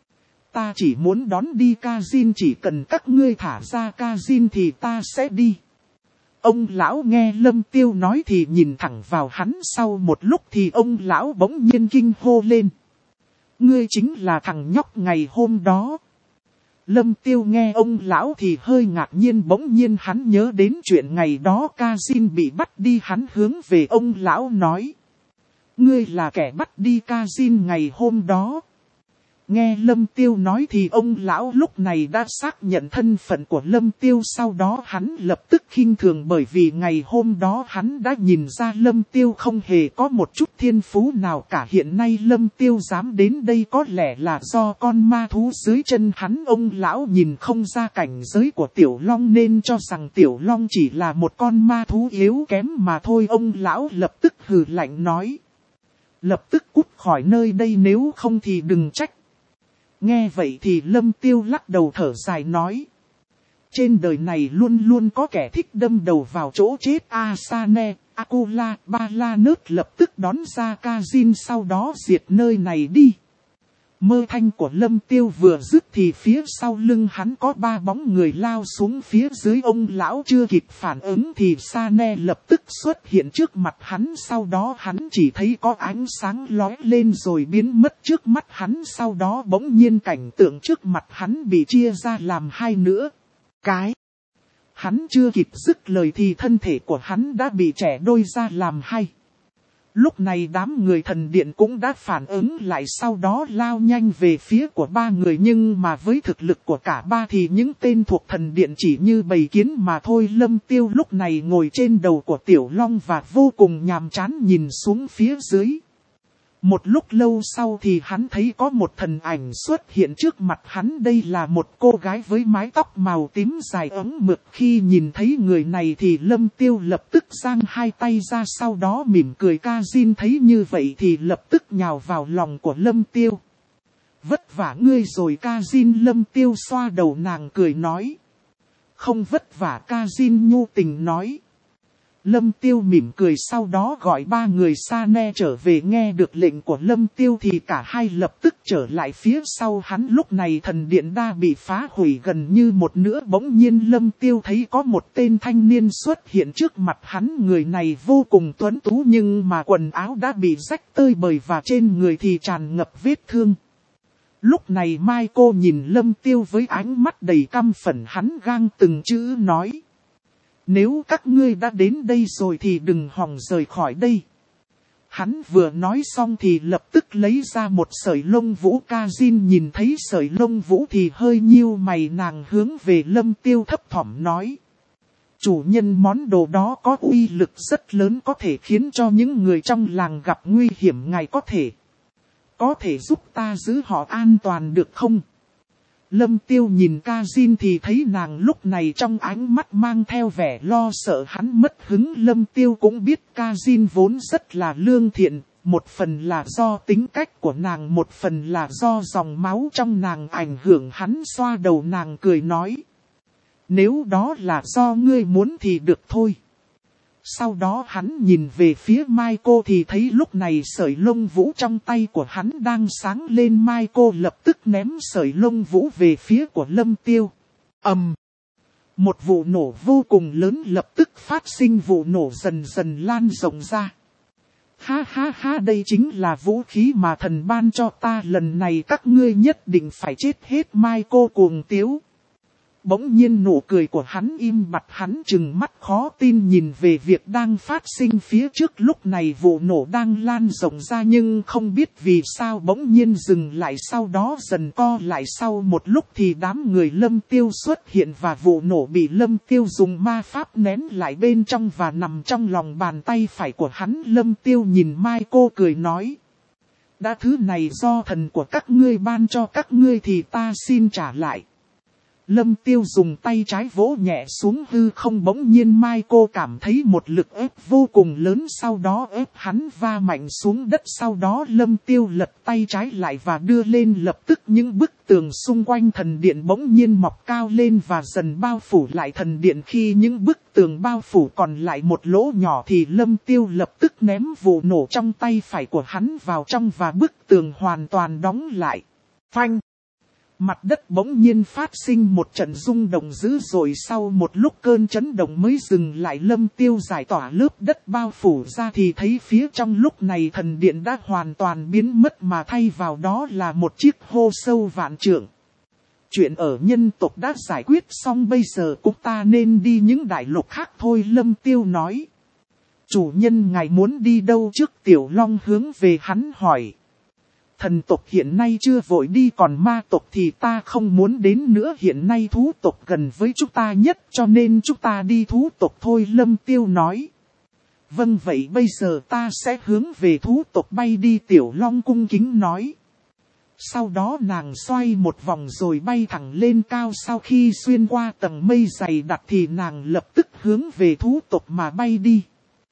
Ta chỉ muốn đón đi Kazin, chỉ cần các ngươi thả ra Kazin thì ta sẽ đi. Ông lão nghe Lâm Tiêu nói thì nhìn thẳng vào hắn, sau một lúc thì ông lão bỗng nhiên kinh hô lên. Ngươi chính là thằng nhóc ngày hôm đó. Lâm Tiêu nghe ông lão thì hơi ngạc nhiên, bỗng nhiên hắn nhớ đến chuyện ngày đó Kazin bị bắt đi, hắn hướng về ông lão nói. Ngươi là kẻ bắt đi Kazin ngày hôm đó. Nghe Lâm Tiêu nói thì ông lão lúc này đã xác nhận thân phận của Lâm Tiêu, sau đó hắn lập tức khinh thường bởi vì ngày hôm đó hắn đã nhìn ra Lâm Tiêu không hề có một chút thiên phú nào cả. Hiện nay Lâm Tiêu dám đến đây có lẽ là do con ma thú dưới chân hắn. Ông lão nhìn không ra cảnh giới của Tiểu Long nên cho rằng Tiểu Long chỉ là một con ma thú yếu kém mà thôi. Ông lão lập tức hừ lạnh nói: lập tức cút khỏi nơi đây, nếu không thì đừng trách. Nghe vậy thì Lâm Tiêu lắc đầu thở dài nói: trên đời này luôn luôn có kẻ thích đâm đầu vào chỗ chết. Asane, Akula, Ba La Nớt lập tức đón ra Kazin, sau đó diệt nơi này đi. Mơ thanh của Lâm Tiêu vừa dứt thì phía sau lưng hắn có ba bóng người lao xuống phía dưới. Ông lão chưa kịp phản ứng thì Sane lập tức xuất hiện trước mặt hắn, sau đó hắn chỉ thấy có ánh sáng lóe lên rồi biến mất trước mắt hắn. Sau đó bỗng nhiên cảnh tượng trước mặt hắn bị chia ra làm hai nữa. Cái hắn chưa kịp dứt lời thì thân thể của hắn đã bị chẻ đôi ra làm hai. Lúc này đám người thần điện cũng đã phản ứng lại, sau đó lao nhanh về phía của ba người, nhưng mà với thực lực của cả ba thì những tên thuộc thần điện chỉ như bầy kiến mà thôi. Lâm Tiêu lúc này ngồi trên đầu của Tiểu Long và vô cùng nhàm chán nhìn xuống phía dưới. Một lúc lâu sau thì hắn thấy có một thần ảnh xuất hiện trước mặt hắn. Đây là một cô gái với mái tóc màu tím dài ấm mượt. Khi nhìn thấy người này thì Lâm Tiêu lập tức giang hai tay ra, sau đó mỉm cười. Kazin thấy như vậy thì lập tức nhào vào lòng của Lâm Tiêu. Vất vả ngươi rồi Kazin. Lâm Tiêu xoa đầu nàng cười nói. Không vất vả, Kazin nhu tình nói. Lâm Tiêu mỉm cười, sau đó gọi ba người Sane trở về. Nghe được lệnh của Lâm Tiêu thì cả hai lập tức trở lại phía sau hắn. Lúc này thần điện đã bị phá hủy gần như một nửa. Bỗng nhiên Lâm Tiêu thấy có một tên thanh niên xuất hiện trước mặt hắn. Người này vô cùng tuấn tú nhưng mà quần áo đã bị rách tơi bời và trên người thì tràn ngập vết thương. Lúc này Michael nhìn Lâm Tiêu với ánh mắt đầy căm phẫn, hắn gang từng chữ nói. Nếu các ngươi đã đến đây rồi thì đừng hòng rời khỏi đây. Hắn vừa nói xong thì lập tức lấy ra một sợi lông vũ. Kazin nhìn thấy sợi lông vũ thì hơi nhíu mày, nàng hướng về Lâm Tiêu thấp thỏm nói. Chủ nhân, món đồ đó có uy lực rất lớn, có thể khiến cho những người trong làng gặp nguy hiểm. Ngài có thể, có thể giúp ta giữ họ an toàn được không? Lâm Tiêu nhìn Kazin thì thấy nàng lúc này trong ánh mắt mang theo vẻ lo sợ, hắn mất hứng. Lâm Tiêu cũng biết Kazin vốn rất là lương thiện, một phần là do tính cách của nàng, một phần là do dòng máu trong nàng ảnh hưởng. Hắn xoa đầu nàng cười nói. Nếu đó là do ngươi muốn thì được thôi. Sau đó hắn nhìn về phía Michael thì thấy lúc này sợi lông vũ trong tay của hắn đang sáng lên. Michael lập tức ném sợi lông vũ về phía của Lâm Tiêu. Ầm! Um, một vụ nổ vô cùng lớn lập tức phát sinh, vụ nổ dần dần lan rộng ra. Ha ha ha, đây chính là vũ khí mà thần ban cho ta, lần này các ngươi nhất định phải chết hết. Michael cuồng tiếu. Bỗng nhiên nụ cười của hắn im bặt, hắn trừng mắt khó tin nhìn về việc đang phát sinh phía trước. Lúc này vụ nổ đang lan rộng ra nhưng không biết vì sao bỗng nhiên dừng lại, sau đó dần co lại. Sau một lúc thì đám người Lâm Tiêu xuất hiện và vụ nổ bị Lâm Tiêu dùng ma pháp nén lại bên trong và nằm trong lòng bàn tay phải của hắn. Lâm Tiêu nhìn Michael cười nói. Đã thứ này do thần của các ngươi ban cho các ngươi thì ta xin trả lại. Lâm Tiêu dùng tay trái vỗ nhẹ xuống hư không, bỗng nhiên Michael cảm thấy một lực ép vô cùng lớn, sau đó ép hắn va mạnh xuống đất. Sau đó Lâm Tiêu lật tay trái lại và đưa lên, lập tức những bức tường xung quanh thần điện bỗng nhiên mọc cao lên và dần bao phủ lại thần điện. Khi những bức tường bao phủ còn lại một lỗ nhỏ thì Lâm Tiêu lập tức ném vụ nổ trong tay phải của hắn vào trong và bức tường hoàn toàn đóng lại. Phanh! Mặt đất bỗng nhiên phát sinh một trận rung động dữ dội, sau một lúc cơn chấn động mới dừng lại. Lâm Tiêu giải tỏa lớp đất bao phủ ra thì thấy phía trong lúc này thần điện đã hoàn toàn biến mất mà thay vào đó là một chiếc hô sâu vạn trượng. Chuyện ở nhân tộc đã giải quyết xong, bây giờ chúng ta nên đi những đại lục khác thôi, Lâm Tiêu nói. Chủ nhân ngài muốn đi đâu trước? Tiểu Long hướng về hắn hỏi. thần tộc hiện nay chưa vội đi, còn ma tộc thì ta không muốn đến nữa. Hiện nay thú tộc gần với chúng ta nhất, cho nên chúng ta đi thú tộc thôi, Lâm Tiêu nói. Vâng, vậy bây giờ ta sẽ hướng về thú tộc bay đi, Tiểu Long cung kính nói. Sau đó nàng xoay một vòng rồi bay thẳng lên cao, sau khi xuyên qua tầng mây dày đặc thì nàng lập tức hướng về thú tộc mà bay đi.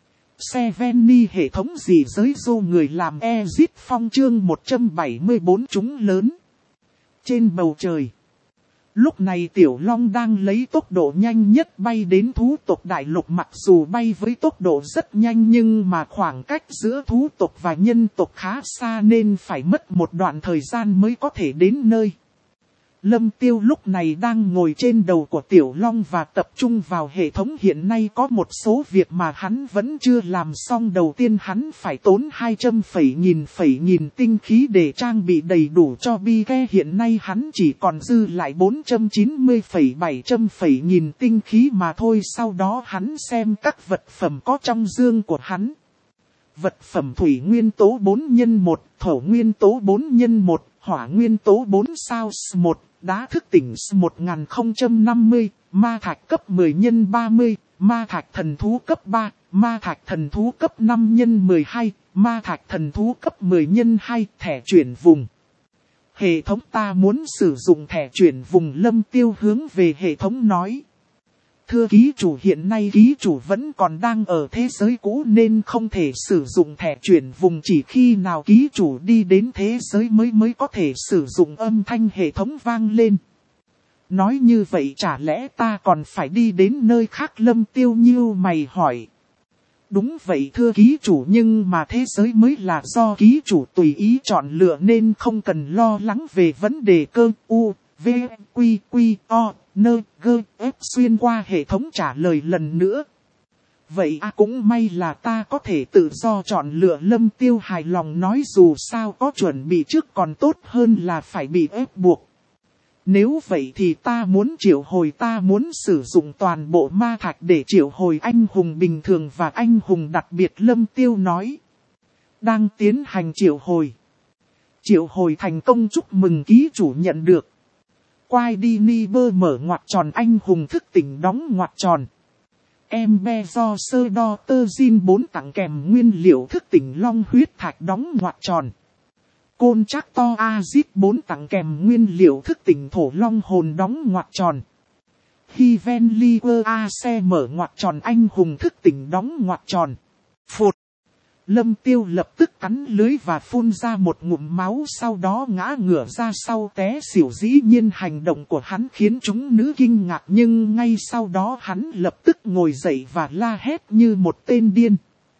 Sevenny hệ thống gì giới dô người làm Exit Phong chương một trăm bảy mươi bốn chúng lớn. Trên bầu trời. Lúc này Tiểu Long đang lấy tốc độ nhanh nhất bay đến thú tộc đại lục, mặc dù bay với tốc độ rất nhanh nhưng mà khoảng cách giữa thú tộc và nhân tộc khá xa nên phải mất một đoạn thời gian mới có thể đến nơi. Lâm Tiêu lúc này đang ngồi trên đầu của Tiểu Long và tập trung vào hệ thống. Hiện nay có một số việc mà hắn vẫn chưa làm xong. Đầu tiên hắn phải tốn hai trăm phẩy nghìn phẩy nghìn tinh khí để trang bị đầy đủ cho bi ke. Hiện nay hắn chỉ còn dư lại bốn trăm chín mươi phẩy bảy trăm phẩy nghìn tinh khí mà thôi. Sau đó hắn xem các vật phẩm có trong dương của hắn. Vật phẩm thủy nguyên tố bốn nhân một, thổ nguyên tố bốn nhân một, hỏa nguyên tố bốn sao một. Đá thức tỉnh một nghìn không trăm năm mươi, ma thạch cấp mười nhân ba mươi, ma thạch thần thú cấp ba, ma thạch thần thú cấp năm nhân mười hai, ma thạch thần thú cấp mười nhân hai, thẻ chuyển vùng. Hệ thống ta muốn sử dụng thẻ chuyển vùng, Lâm Tiêu hướng về hệ thống nói. Thưa ký chủ, hiện nay ký chủ vẫn còn đang ở thế giới cũ nên không thể sử dụng thẻ chuyển vùng, chỉ khi nào ký chủ đi đến thế giới mới mới có thể sử dụng, âm thanh hệ thống vang lên. Nói như vậy chả lẽ ta còn phải đi đến nơi khác, Lâm Tiêu nhíu mày hỏi. Đúng vậy thưa ký chủ, nhưng mà thế giới mới là do ký chủ tùy ý chọn lựa nên không cần lo lắng về vấn đề cơ. U, V, Quy, Quy, O, Nơ, Gơ, Ép xuyên qua hệ thống trả lời lần nữa. Vậy à, cũng may là ta có thể tự do chọn lựa, Lâm Tiêu hài lòng nói, dù sao có chuẩn bị trước còn tốt hơn là phải bị ép buộc. Nếu vậy thì ta muốn triệu hồi, ta muốn sử dụng toàn bộ ma thạch để triệu hồi anh hùng bình thường và anh hùng đặc biệt, Lâm Tiêu nói. Đang tiến hành triệu hồi. Triệu hồi thành công, chúc mừng ký chủ nhận được. Quai đi ni bơ mở ngoặc tròn anh hùng thức tỉnh đóng ngoặc tròn. Em be do sơ đo tơ zin bốn tặng kèm nguyên liệu thức tỉnh long huyết thạch đóng ngoặc tròn. Côn chắc to azit bốn tặng kèm nguyên liệu thức tỉnh thổ long hồn đóng ngoặc tròn. Hi ven liver a xe mở ngoặc tròn anh hùng thức tỉnh đóng ngoặc tròn. Phụt. Lâm Tiêu lập tức cắn lưới và phun ra một ngụm máu, sau đó ngã ngửa ra sau té xỉu. Dĩ nhiên hành động của hắn khiến chúng nữ kinh ngạc, nhưng ngay sau đó hắn lập tức ngồi dậy và la hét như một tên điên.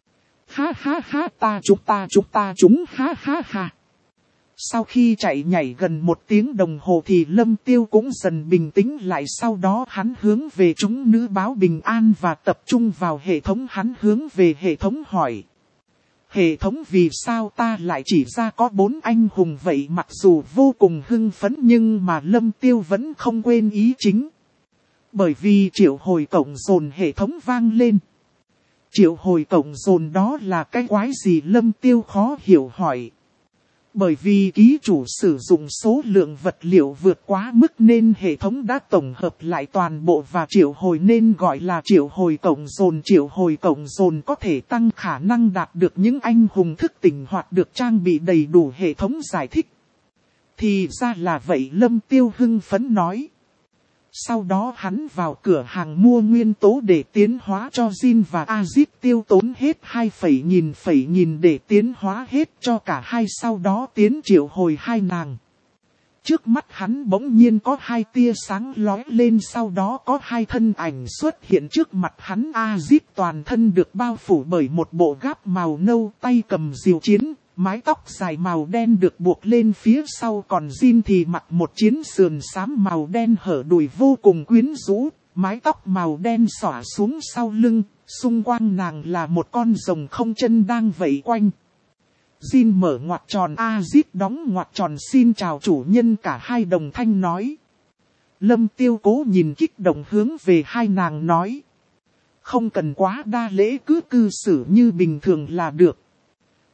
Ha ha ha, ta chúng ta chúng ta chúng ha ha ha. Sau khi chạy nhảy gần một tiếng đồng hồ thì Lâm Tiêu cũng dần bình tĩnh lại, sau đó hắn hướng về chúng nữ báo bình an và tập trung vào hệ thống. Hắn hướng về hệ thống hỏi. Hệ thống, vì sao ta lại chỉ ra có bốn anh hùng vậy? Mặc dù vô cùng hưng phấn nhưng mà Lâm Tiêu vẫn không quên ý chính. Bởi vì triệu hồi cộng dồn hệ thống vang lên. Triệu hồi cộng dồn đó là cái quái gì? Lâm Tiêu khó hiểu hỏi. Bởi vì ký chủ sử dụng số lượng vật liệu vượt quá mức nên hệ thống đã tổng hợp lại toàn bộ và triệu hồi nên gọi là triệu hồi cộng dồn. Triệu hồi cộng dồn có thể tăng khả năng đạt được những anh hùng thức tỉnh hoặc được trang bị đầy đủ, hệ thống giải thích. Thì ra là vậy, Lâm Tiêu hưng phấn nói. Sau đó hắn vào cửa hàng mua nguyên tố để tiến hóa cho Jin và Azit, tiêu tốn hết hai phẩy nghìn phẩy nghìn để tiến hóa hết cho cả hai, sau đó tiến triệu hồi hai nàng. Trước mắt hắn bỗng nhiên có hai tia sáng lóe lên, sau đó có hai thân ảnh xuất hiện trước mặt hắn. Azit toàn thân được bao phủ bởi một bộ giáp màu nâu, tay cầm diều chiến. Mái tóc dài màu đen được buộc lên phía sau, còn Jin thì mặc một chiến sườn xám màu đen hở đùi vô cùng quyến rũ, mái tóc màu đen xõa xuống sau lưng, xung quanh nàng là một con rồng không chân đang vẫy quanh. Jin mở ngoặc tròn, Azit đóng ngoặc tròn, xin chào chủ nhân, cả hai đồng thanh nói. Lâm Tiêu cố nhìn kích động hướng về hai nàng nói. Không cần quá đa lễ, cứ cư xử như bình thường là được.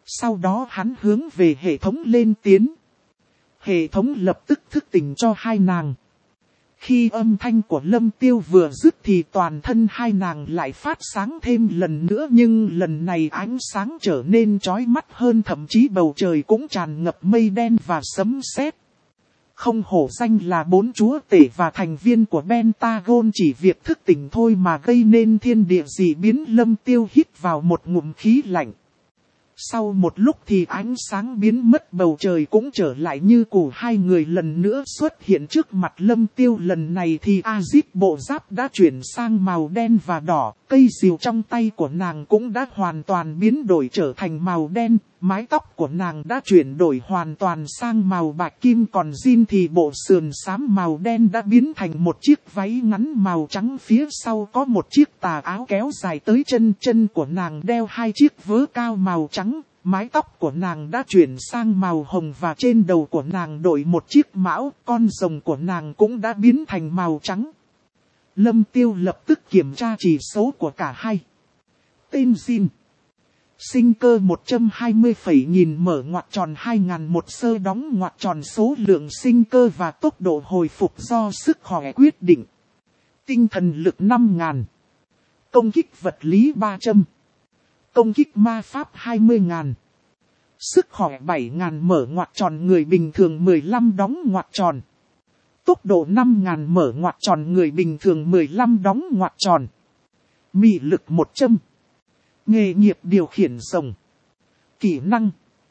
Sau đó hắn hướng về hệ thống lên tiến. Hệ thống lập tức thức tỉnh cho hai nàng. Khi âm thanh của Lâm Tiêu vừa dứt thì toàn thân hai nàng lại phát sáng thêm lần nữa, nhưng lần này ánh sáng trở nên chói mắt hơn, thậm chí bầu trời cũng tràn ngập mây đen và sấm sét. Không hổ danh là bốn chúa tể và thành viên của Pentagon, chỉ việc thức tỉnh thôi mà gây nên thiên địa dị biến. Lâm Tiêu hít vào một ngụm khí lạnh. Sau một lúc thì ánh sáng biến mất, bầu trời cũng trở lại như cũ, hai người lần nữa xuất hiện trước mặt Lâm Tiêu. Lần này thì Azit bộ giáp đã chuyển sang màu đen và đỏ, cây rìu trong tay của nàng cũng đã hoàn toàn biến đổi trở thành màu đen, mái tóc của nàng đã chuyển đổi hoàn toàn sang màu bạch kim, còn Jin thì bộ sườn xám màu đen đã biến thành một chiếc váy ngắn màu trắng, phía sau có một chiếc tà áo kéo dài tới chân, chân của nàng đeo hai chiếc vớ cao màu trắng. Mái tóc của nàng đã chuyển sang màu hồng và trên đầu của nàng đội một chiếc mão, con rồng của nàng cũng đã biến thành màu trắng. Lâm Tiêu lập tức kiểm tra chỉ số của cả hai. Tên Jin. Sinh cơ một trăm hai mươi phẩy nghìn mở ngoặc tròn hai nghìn một sơ đóng ngoặc tròn, số lượng sinh cơ và tốc độ hồi phục do sức khỏe quyết định. Tinh thần lực năm nghìn. Công kích vật lý ba trăm. Công kích ma pháp hai mươi nghìn. Sức khỏe bảy nghìn mở ngoặc tròn người bình thường mười lăm đóng ngoặc tròn. Tốc độ năm nghìn mở ngoặc tròn người bình thường mười lăm đóng ngoặc tròn. Mị lực một trăm. Nghề nghiệp điều khiển rồng. Kỹ năng.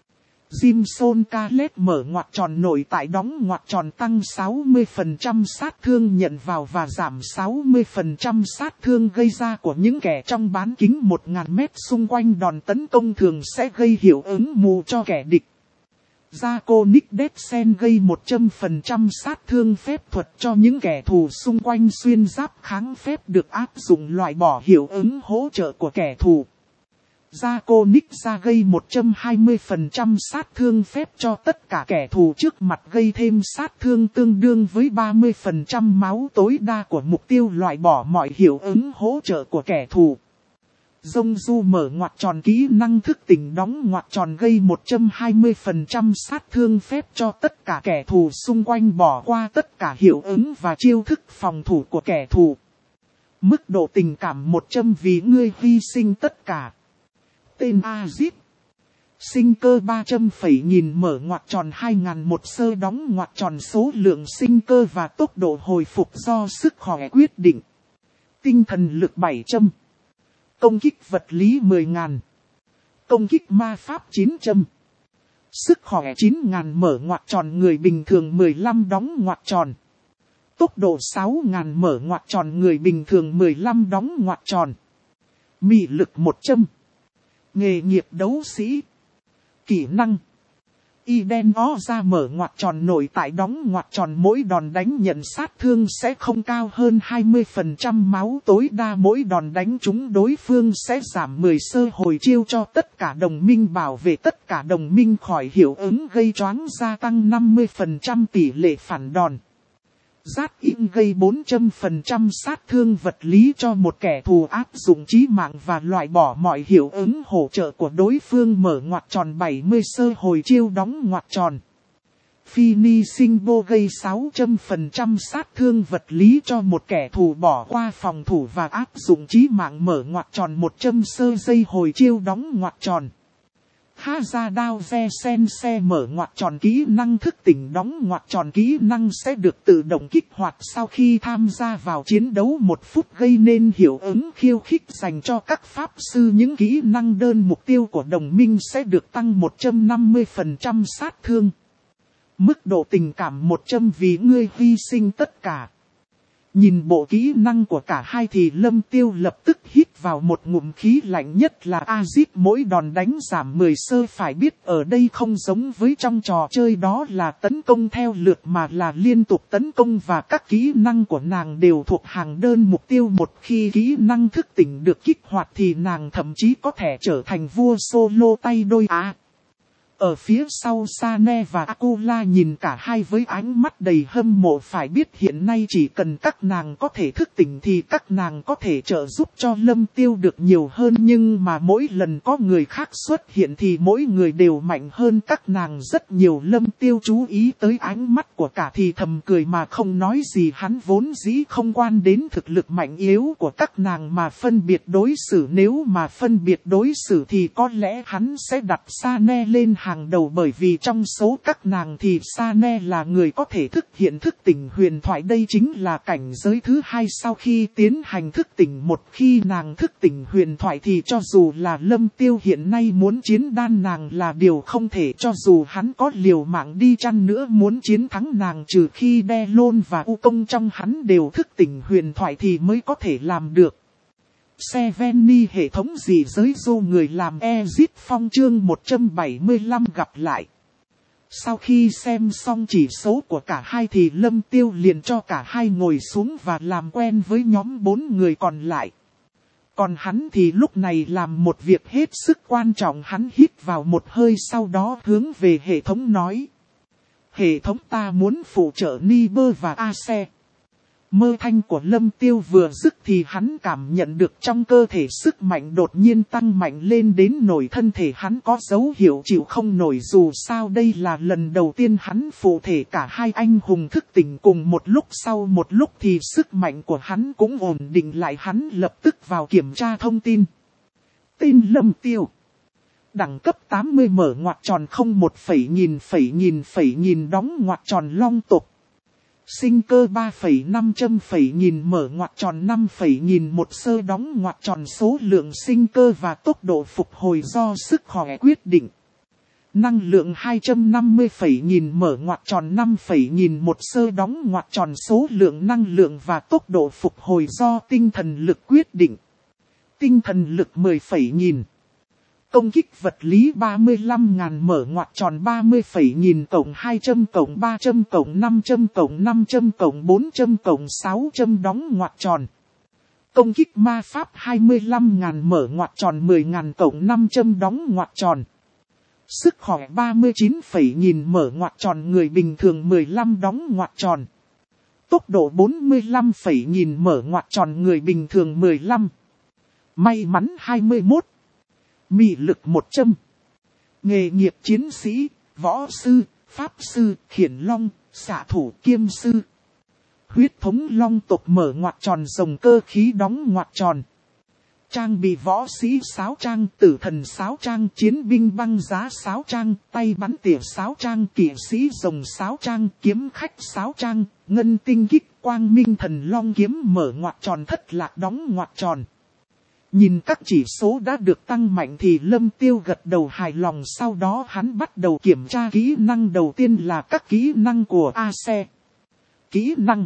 Jimson Calet mở ngoặc tròn nội tại đóng ngoặc tròn, tăng sáu mươi phần trăm sát thương nhận vào và giảm sáu mươi phần trăm sát thương gây ra của những kẻ trong bán kính một nghìn mét xung quanh. Đòn tấn công thường sẽ gây hiệu ứng mù cho kẻ địch. Draconic Death Sen gây một trăm phần trăm sát thương phép thuật cho những kẻ thù xung quanh. Xuyên giáp kháng phép được áp dụng loại bỏ hiệu ứng hỗ trợ của kẻ thù. Draconic ra gây một trăm hai mươi phần trăm sát thương phép cho tất cả kẻ thù trước mặt, gây thêm sát thương tương đương với ba mươi phần trăm máu tối đa của mục tiêu, loại bỏ mọi hiệu ứng hỗ trợ của kẻ thù. Dông du mở ngoặc tròn kỹ năng thức tỉnh đóng ngoặc tròn, gây một trăm hai mươi phần trăm sát thương phép cho tất cả kẻ thù xung quanh, bỏ qua tất cả hiệu ứng và chiêu thức phòng thủ của kẻ thù. Mức độ tình cảm một trăm vì ngươi hy sinh tất cả. Tên Azit. Sinh cơ ba trăm phẩy nghìn mở ngoặc tròn hai nghìn một sơ đóng ngoặc tròn, số lượng sinh cơ và tốc độ hồi phục do sức khỏe quyết định. Tinh thần lực bảy trăm. Công kích vật lý mười nghìn. Công kích ma pháp chín trăm. Sức khỏe chín nghìn mở ngoặc tròn người bình thường mười lăm đóng ngoặc tròn. Tốc độ sáu nghìn mở ngoặc tròn người bình thường mười lăm đóng ngoặc tròn. Mị lực một trăm. Nghề nghiệp đấu sĩ. Kỹ năng. Y đen ó ra mở ngoặc tròn nội tại đóng ngoặc tròn, mỗi đòn đánh nhận sát thương sẽ không cao hơn hai mươi phần trăm máu tối đa, mỗi đòn đánh trúng đối phương sẽ giảm mười sơ hồi chiêu cho tất cả đồng minh, bảo vệ tất cả đồng minh khỏi hiệu ứng gây choáng, gia tăng năm mươi phần trăm tỷ lệ phản đòn. Rát in gây bốn trăm phần trăm sát thương vật lý cho một kẻ thù, áp dụng chí mạng và loại bỏ mọi hiệu ứng hỗ trợ của đối phương, mở ngoặc tròn bảy mươi sơ hồi chiêu đóng ngoặc tròn. Finishing Blow gây sáu trăm phần trăm sát thương vật lý cho một kẻ thù, bỏ qua phòng thủ và áp dụng chí mạng, mở ngoặc tròn một trăm sơ giây hồi chiêu đóng ngoặc tròn. Ha ra đao ve sen xe mở ngoặc tròn kỹ năng thức tỉnh đóng ngoặc tròn, kỹ năng sẽ được tự động kích hoạt sau khi tham gia vào chiến đấu một phút, gây nên hiệu ứng khiêu khích dành cho các pháp sư. Những kỹ năng đơn mục tiêu của đồng minh sẽ được tăng một trăm năm mươi phần trăm sát thương. Mức độ tình cảm một trăm vì ngươi hy sinh tất cả. Nhìn bộ kỹ năng của cả hai thì Lâm Tiêu lập tức hít vào một ngụm khí lạnh, nhất là Azit mỗi đòn đánh giảm mười sơ. Phải biết ở đây không giống với trong trò chơi đó là tấn công theo lượt mà là liên tục tấn công, và các kỹ năng của nàng đều thuộc hàng đơn mục tiêu. Một khi kỹ năng thức tỉnh được kích hoạt thì nàng thậm chí có thể trở thành vua solo tay đôi á. À, Ở phía sau Sane và Akula nhìn cả hai với ánh mắt đầy hâm mộ, phải biết hiện nay chỉ cần các nàng có thể thức tỉnh thì các nàng có thể trợ giúp cho Lâm Tiêu được nhiều hơn. Nhưng mà mỗi lần có người khác xuất hiện thì mỗi người đều mạnh hơn các nàng rất nhiều. Lâm Tiêu chú ý tới ánh mắt của cả thì thầm cười mà không nói gì, hắn vốn dĩ không quan đến thực lực mạnh yếu của các nàng mà phân biệt đối xử. Nếu mà phân biệt đối xử thì có lẽ hắn sẽ đặt Sane lên hàng đầu, bởi vì trong số các nàng thì Sane là người có thể thức hiện thức tỉnh huyền thoại. Đây chính là cảnh giới thứ hai sau khi tiến hành thức tỉnh. Một khi nàng thức tỉnh huyền thoại thì cho dù là Lâm Tiêu hiện nay muốn chiến đan nàng là điều không thể. Cho dù hắn có liều mạng đi chăng nữa muốn chiến thắng nàng, trừ khi Delon và U Công trong hắn đều thức tỉnh huyền thoại thì mới có thể làm được. Seveni hệ thống dị giới du người làm Exit Phong chương một trăm bảy mươi lăm gặp lại. Sau khi xem xong chỉ số của cả hai thì Lâm Tiêu liền cho cả hai ngồi xuống và làm quen với nhóm bốn người còn lại. Còn hắn thì lúc này làm một việc hết sức quan trọng, hắn hít vào một hơi sau đó hướng về hệ thống nói. Hệ thống, ta muốn phụ trợ Niber và Ace. Mơ thanh của Lâm Tiêu vừa dứt thì hắn cảm nhận được trong cơ thể sức mạnh đột nhiên tăng mạnh lên đến nổi thân thể hắn có dấu hiệu chịu không nổi. Dù sao đây là lần đầu tiên hắn phụ thể cả hai anh hùng thức tỉnh cùng một lúc. Sau một lúc thì sức mạnh của hắn cũng ổn định lại, hắn lập tức vào kiểm tra thông tin. Tên Lâm Tiêu. Đẳng cấp tám mươi mở ngoặc tròn không một phẩy nghìn phẩy nghìn phẩy nghìn đóng ngoặc tròn long tộc. Sinh cơ ba phẩy năm trăm phẩy nghìn mở ngoặc tròn năm phẩy nghìn một sơ đóng ngoặc tròn số lượng sinh cơ và tốc độ phục hồi do sức khỏe quyết định. Năng lượng hai trăm năm mươi phẩy nghìn mở ngoặc tròn năm phẩy nghìn một sơ đóng ngoặc tròn số lượng năng lượng và tốc độ phục hồi do tinh thần lực quyết định. Tinh thần lực mười phẩy nghìn. Công kích vật lý ba mươi lăm ngàn mở ngoặc tròn ba mươi phẩy nghìn cộng hai trăm cộng ba trăm cộng năm trăm cộng năm trăm cộng bốn trăm cộng sáu trăm đóng ngoặc tròn. Công kích ma pháp hai mươi lăm ngàn mở ngoặc tròn mười ngàn cộng năm trăm đóng ngoặc tròn. Sức khỏe ba mươi chín phẩy nghìn mở ngoặc tròn người bình thường mười lăm đóng ngoặc tròn. Tốc độ bốn mươi lăm phẩy nghìn mở ngoặc tròn người bình thường mười lăm. May mắn hai mươi mốt. Mị lực một trăm. Nghề nghiệp chiến sĩ, võ sư, pháp sư, khiển long, xạ thủ, kiêm sư. Huyết thống long tộc mở ngoặc tròn rồng cơ khí đóng ngoặc tròn. Trang bị võ sĩ sáo trang, tử thần sáo trang, chiến binh băng giá sáo trang, tay bắn tỉa sáo trang, kỵ sĩ rồng sáo trang, kiếm khách sáo trang, ngân tinh kích, quang minh thần long kiếm mở ngoặc tròn thất lạc đóng ngoặc tròn. Nhìn các chỉ số đã được tăng mạnh thì Lâm Tiêu gật đầu hài lòng, sau đó hắn bắt đầu kiểm tra kỹ năng. Đầu tiên là các kỹ năng của Ace. Kỹ năng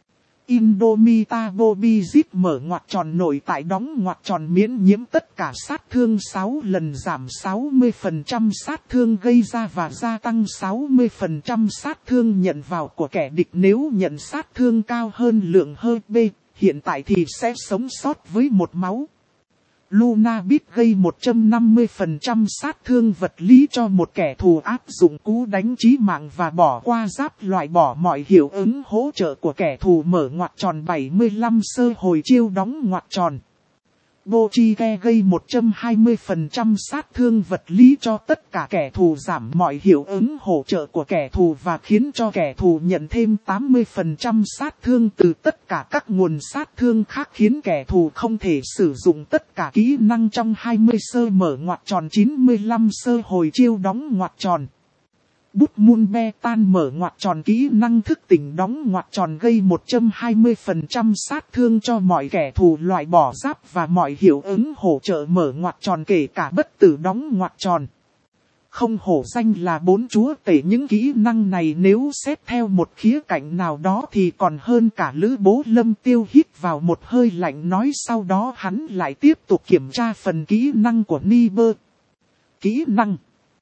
Indomitable Beast mở ngoặc tròn nội tại đóng ngoặc tròn miễn nhiễm tất cả sát thương sáu lần, giảm sáu mươi phần trăm sát thương gây ra và gia tăng sáu mươi phần trăm sát thương nhận vào của kẻ địch nếu nhận sát thương cao hơn lượng hát pê. Hiện tại thì sẽ sống sót với một máu. Luna Beat gây một trăm năm mươi phần trăm sát thương vật lý cho một kẻ thù, áp dụng cú đánh chí mạng và bỏ qua giáp, loại bỏ mọi hiệu ứng hỗ trợ của kẻ thù mở ngoặc tròn bảy mươi lăm sơ hồi chiêu đóng ngoặc tròn. Bochike gây một trăm hai mươi phần trăm sát thương vật lý cho tất cả kẻ thù, giảm mọi hiệu ứng hỗ trợ của kẻ thù và khiến cho kẻ thù nhận thêm tám mươi phần trăm sát thương từ tất cả các nguồn sát thương khác, khiến kẻ thù không thể sử dụng tất cả kỹ năng trong hai mươi sơ mở ngoặc tròn chín mươi lăm sơ hồi chiêu đóng ngoặc tròn. Bút Moon Be tan mở ngoặc tròn kỹ năng thức tỉnh đóng ngoặc tròn gây một trăm hai mươi phần trăm sát thương cho mọi kẻ thù, loại bỏ giáp và mọi hiệu ứng hỗ trợ mở ngoặc tròn kể cả bất tử đóng ngoặc tròn. Không hổ danh là bốn chúa tể, những kỹ năng này nếu xét theo một khía cạnh nào đó thì còn hơn cả Lữ Bố. Lâm Tiêu hít vào một hơi lạnh nói, sau đó hắn lại tiếp tục kiểm tra phần kỹ năng của Niber. Kỹ năng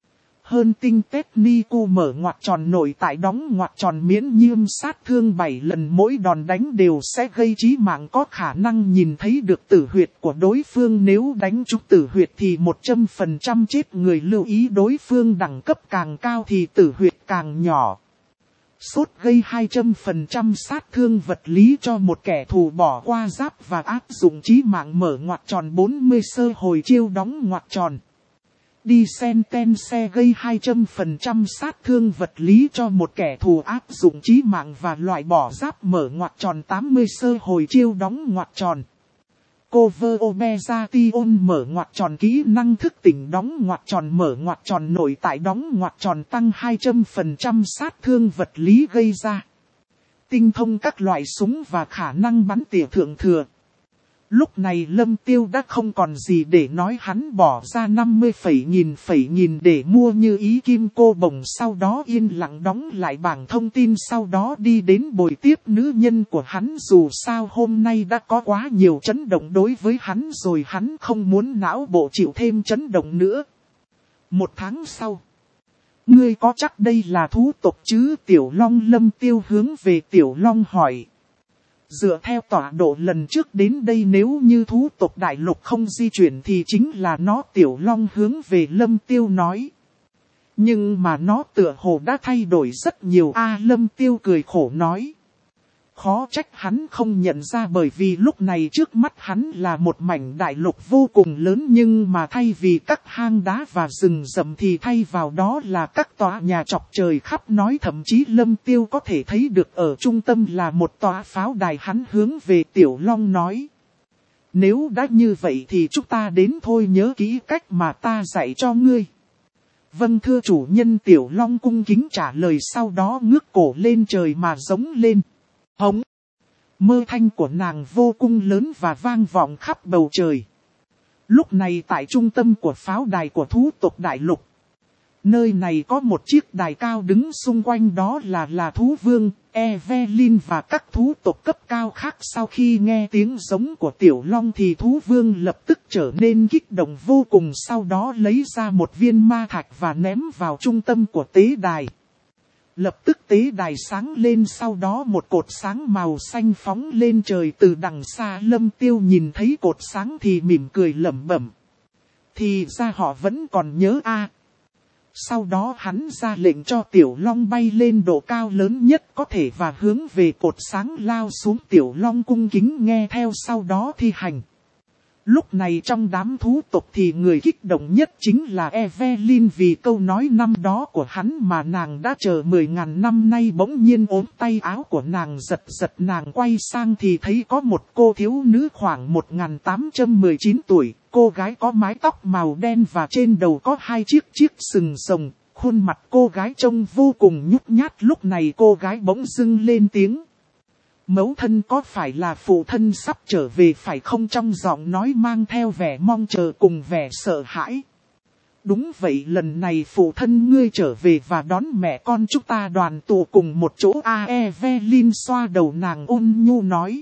hơn tinh tết ni cu mở ngoặc tròn nội tại đóng ngoặc tròn miễn nhiễm sát thương bảy lần mỗi đòn đánh đều sẽ gây chí mạng có khả năng nhìn thấy được tử huyệt của đối phương nếu đánh trúng tử huyệt thì một trăm phần trăm chết người lưu ý đối phương đẳng cấp càng cao thì tử huyệt càng nhỏ. Sốt gây hai trăm phần trăm sát thương vật lý cho một kẻ thù bỏ qua giáp và áp dụng chí mạng mở ngoặc tròn bốn mươi sơ hồi chiêu đóng ngoặc tròn. Đi sen ten xe gây hai trăm phần trăm sát thương vật lý cho một kẻ thù áp dụng chí mạng và loại bỏ giáp mở ngoặc tròn tám mươi sơ hồi chiêu đóng ngoặc tròn. Cover Obezation mở ngoặc tròn kỹ năng thức tỉnh đóng ngoặc tròn mở ngoặc tròn nội tại đóng ngoặc tròn tăng hai trăm phần trăm sát thương vật lý gây ra. Tinh thông các loại súng và khả năng bắn tỉa thượng thừa. Lúc này Lâm Tiêu đã không còn gì để nói, hắn bỏ ra năm mươi phẩy nghìn phẩy nghìn để mua như ý kim cô bồng, sau đó yên lặng đóng lại bảng thông tin, sau đó đi đến bồi tiếp nữ nhân của hắn. Dù sao hôm nay đã có quá nhiều chấn động đối với hắn rồi, hắn không muốn não bộ chịu thêm chấn động nữa. Một tháng sau, ngươi có chắc đây là thú tộc chứ? Tiểu Long Lâm Tiêu hướng về Tiểu Long hỏi. Dựa theo tọa độ lần trước đến đây, nếu như thú tộc đại lục không di chuyển thì chính là nó. Tiểu Long hướng về Lâm Tiêu nói. Nhưng mà nó tựa hồ đã thay đổi rất nhiều a. À, Lâm Tiêu cười khổ nói. Khó trách hắn không nhận ra, bởi vì lúc này trước mắt hắn là một mảnh đại lục vô cùng lớn, nhưng mà thay vì các hang đá và rừng rậm thì thay vào đó là các tòa nhà chọc trời khắp nói. Thậm chí Lâm Tiêu có thể thấy được ở trung tâm là một tòa pháo đài. Hắn hướng về Tiểu Long nói. Nếu đã như vậy thì chúng ta đến thôi, nhớ kỹ cách mà ta dạy cho ngươi. Vâng thưa chủ nhân. Tiểu Long cung kính trả lời, sau đó ngước cổ lên trời mà giống lên. Hống! Mơ thanh của nàng vô cùng lớn và vang vọng khắp bầu trời. Lúc này tại trung tâm của pháo đài của thú tộc đại lục. Nơi này có một chiếc đài cao đứng xung quanh, đó là là thú vương, Evelyn và các thú tộc cấp cao khác. Sau khi nghe tiếng giống của Tiểu Long thì thú vương lập tức trở nên kích động vô cùng, sau đó lấy ra một viên ma thạch và ném vào trung tâm của tế đài. Lập tức tế đài sáng lên, sau đó một cột sáng màu xanh phóng lên trời từ đằng xa. Lâm Tiêu nhìn thấy cột sáng thì mỉm cười lẩm bẩm. Thì ra họ vẫn còn nhớ a. À. Sau đó hắn ra lệnh cho Tiểu Long bay lên độ cao lớn nhất có thể và hướng về cột sáng lao xuống. Tiểu Long cung kính nghe theo, sau đó thi hành. Lúc này trong đám thú tộc thì người kích động nhất chính là Evelyn, vì câu nói năm đó của hắn mà nàng đã chờ mười ngàn năm nay. Bỗng nhiên ốm tay áo của nàng giật giật, nàng quay sang thì thấy có một cô thiếu nữ khoảng một nghìn tám trăm mười chín tuổi. Cô gái có mái tóc màu đen và trên đầu có hai chiếc chiếc sừng rồng. Khuôn mặt cô gái trông vô cùng nhút nhát. Lúc này cô gái bỗng dưng lên tiếng. Mẫu thân có phải là phụ thân sắp trở về phải không? Trong giọng nói mang theo vẻ mong chờ cùng vẻ sợ hãi. Đúng vậy, lần này phụ thân ngươi trở về và đón mẹ con chúng ta đoàn tụ cùng một chỗ. A. Evelyn xoa đầu nàng ôn nhu nói.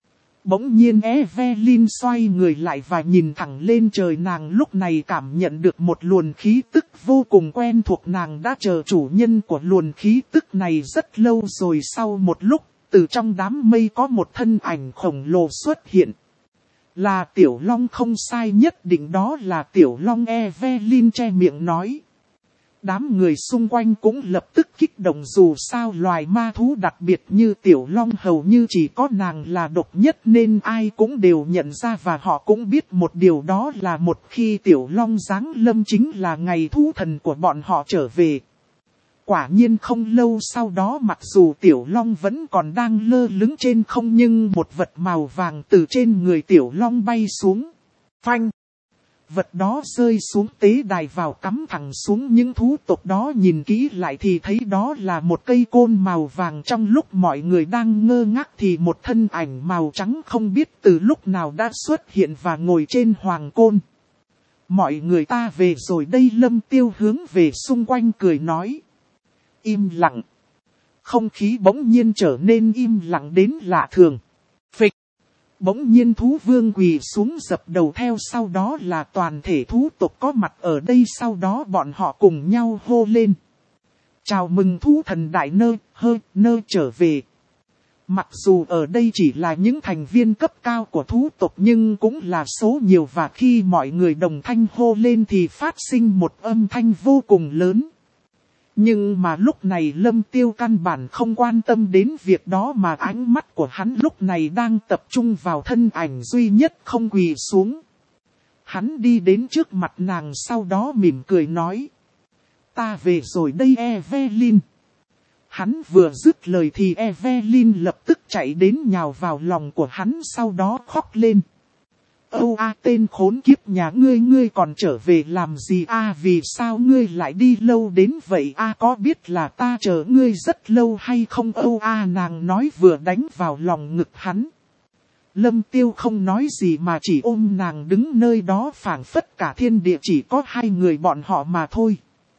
Bỗng nhiên Evelyn xoay người lại và nhìn thẳng lên trời. Nàng lúc này cảm nhận được một luồng khí tức vô cùng quen thuộc. Nàng đã chờ chủ nhân của luồng khí tức này rất lâu rồi. Sau một lúc, từ trong đám mây có một thân ảnh khổng lồ xuất hiện. Là Tiểu Long không sai, nhất định đó là Tiểu Long. Evelyn che miệng nói. Đám người xung quanh cũng lập tức kích động, dù sao loài ma thú đặc biệt như Tiểu Long hầu như chỉ có nàng là độc nhất nên ai cũng đều nhận ra, và họ cũng biết một điều, đó là một khi Tiểu Long giáng lâm chính là ngày thú thần của bọn họ trở về. Quả nhiên không lâu sau đó, mặc dù Tiểu Long vẫn còn đang lơ lửng trên không, nhưng một vật màu vàng từ trên người Tiểu Long bay xuống. Phanh! Vật đó rơi xuống tế đài vào cắm thẳng xuống. Những thú tộc đó nhìn kỹ lại thì thấy đó là một cây côn màu vàng. Trong lúc mọi người đang ngơ ngác thì một thân ảnh màu trắng không biết từ lúc nào đã xuất hiện và ngồi trên hoàng côn. Mọi người ta về rồi đây. Lâm Tiêu hướng về xung quanh cười nói. Im lặng. Không khí bỗng nhiên trở nên im lặng đến lạ thường. Phịch. Bỗng nhiên thú vương quỳ xuống dập đầu, theo sau đó là toàn thể thú tộc có mặt ở đây, sau đó bọn họ cùng nhau hô lên. Chào mừng thú thần đại nơ, hơ, nơ trở về. Mặc dù ở đây chỉ là những thành viên cấp cao của thú tộc nhưng cũng là số nhiều, và khi mọi người đồng thanh hô lên thì phát sinh một âm thanh vô cùng lớn. Nhưng mà lúc này Lâm Tiêu căn bản không quan tâm đến việc đó, mà ánh mắt của hắn lúc này đang tập trung vào thân ảnh duy nhất không quỳ xuống. Hắn đi đến trước mặt nàng, sau đó mỉm cười nói. Ta về rồi đây Evelyn. Hắn vừa dứt lời thì Evelyn lập tức chạy đến nhào vào lòng của hắn, sau đó khóc lên. Âu a tên khốn kiếp nhà ngươi, ngươi còn trở về làm gì a? À, vì sao ngươi lại đi lâu đến vậy a? À, có biết là ta chờ ngươi rất lâu hay không? Âu a à, nàng nói vừa đánh vào lòng ngực hắn. Lâm Tiêu không nói gì mà chỉ ôm nàng đứng nơi đó, phảng phất cả thiên địa chỉ có hai người bọn họ mà thôi.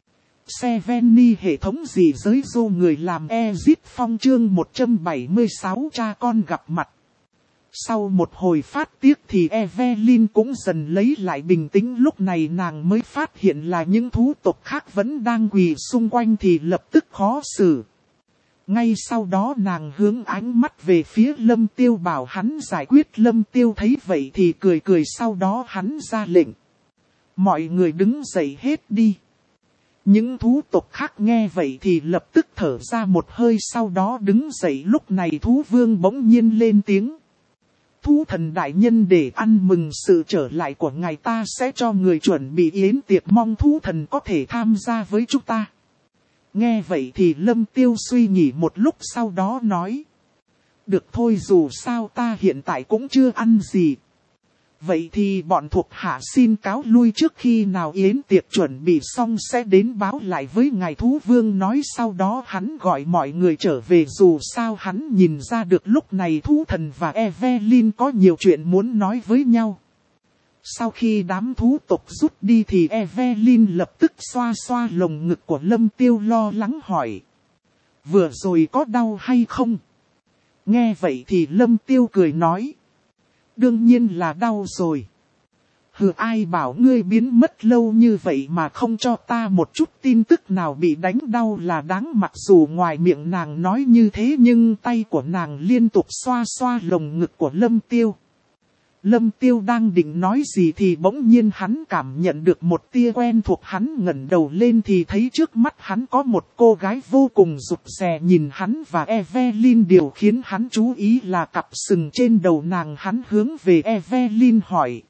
Seveni hệ thống gì giới dô người làm Ezit Phong chương một trăm bảy mươi sáu cha con gặp mặt. Sau một hồi phát tiếc thì Evelyn cũng dần lấy lại bình tĩnh, lúc này nàng mới phát hiện là những thú tộc khác vẫn đang quỳ xung quanh thì lập tức khó xử. Ngay sau đó nàng hướng ánh mắt về phía Lâm Tiêu bảo hắn giải quyết. Lâm Tiêu thấy vậy thì cười cười, sau đó hắn ra lệnh. Mọi người đứng dậy hết đi. Những thú tộc khác nghe vậy thì lập tức thở ra một hơi, sau đó đứng dậy. Lúc này thú vương bỗng nhiên lên tiếng. Thú thần đại nhân, để ăn mừng sự trở lại của ngài, ta sẽ cho người chuẩn bị yến tiệc, mong thú thần có thể tham gia với chúng ta. Nghe vậy thì Lâm Tiêu suy nghĩ một lúc, sau đó nói. Được thôi, dù sao ta hiện tại cũng chưa ăn gì. Vậy thì bọn thuộc hạ xin cáo lui, trước khi nào yến tiệc chuẩn bị xong sẽ đến báo lại với ngài. Thú vương nói, sau đó hắn gọi mọi người trở về, dù sao hắn nhìn ra được lúc này thú thần và Evelyn có nhiều chuyện muốn nói với nhau. Sau khi đám thú tộc rút đi thì Evelyn lập tức xoa xoa lồng ngực của Lâm Tiêu, lo lắng hỏi. Vừa rồi có đau hay không? Nghe vậy thì Lâm Tiêu cười nói. Đương nhiên là đau rồi. Hừ, ai bảo ngươi biến mất lâu như vậy mà không cho ta một chút tin tức nào, bị đánh đau là đáng. Mặc dù ngoài miệng nàng nói như thế nhưng tay của nàng liên tục xoa xoa lồng ngực của Lâm Tiêu. Lâm Tiêu đang định nói gì thì bỗng nhiên hắn cảm nhận được một tia quen thuộc, hắn ngẩng đầu lên thì thấy trước mắt hắn có một cô gái vô cùng rụt rè nhìn hắn và Evelyn. Điều khiến hắn chú ý là cặp sừng trên đầu nàng. Hắn hướng về Evelyn hỏi.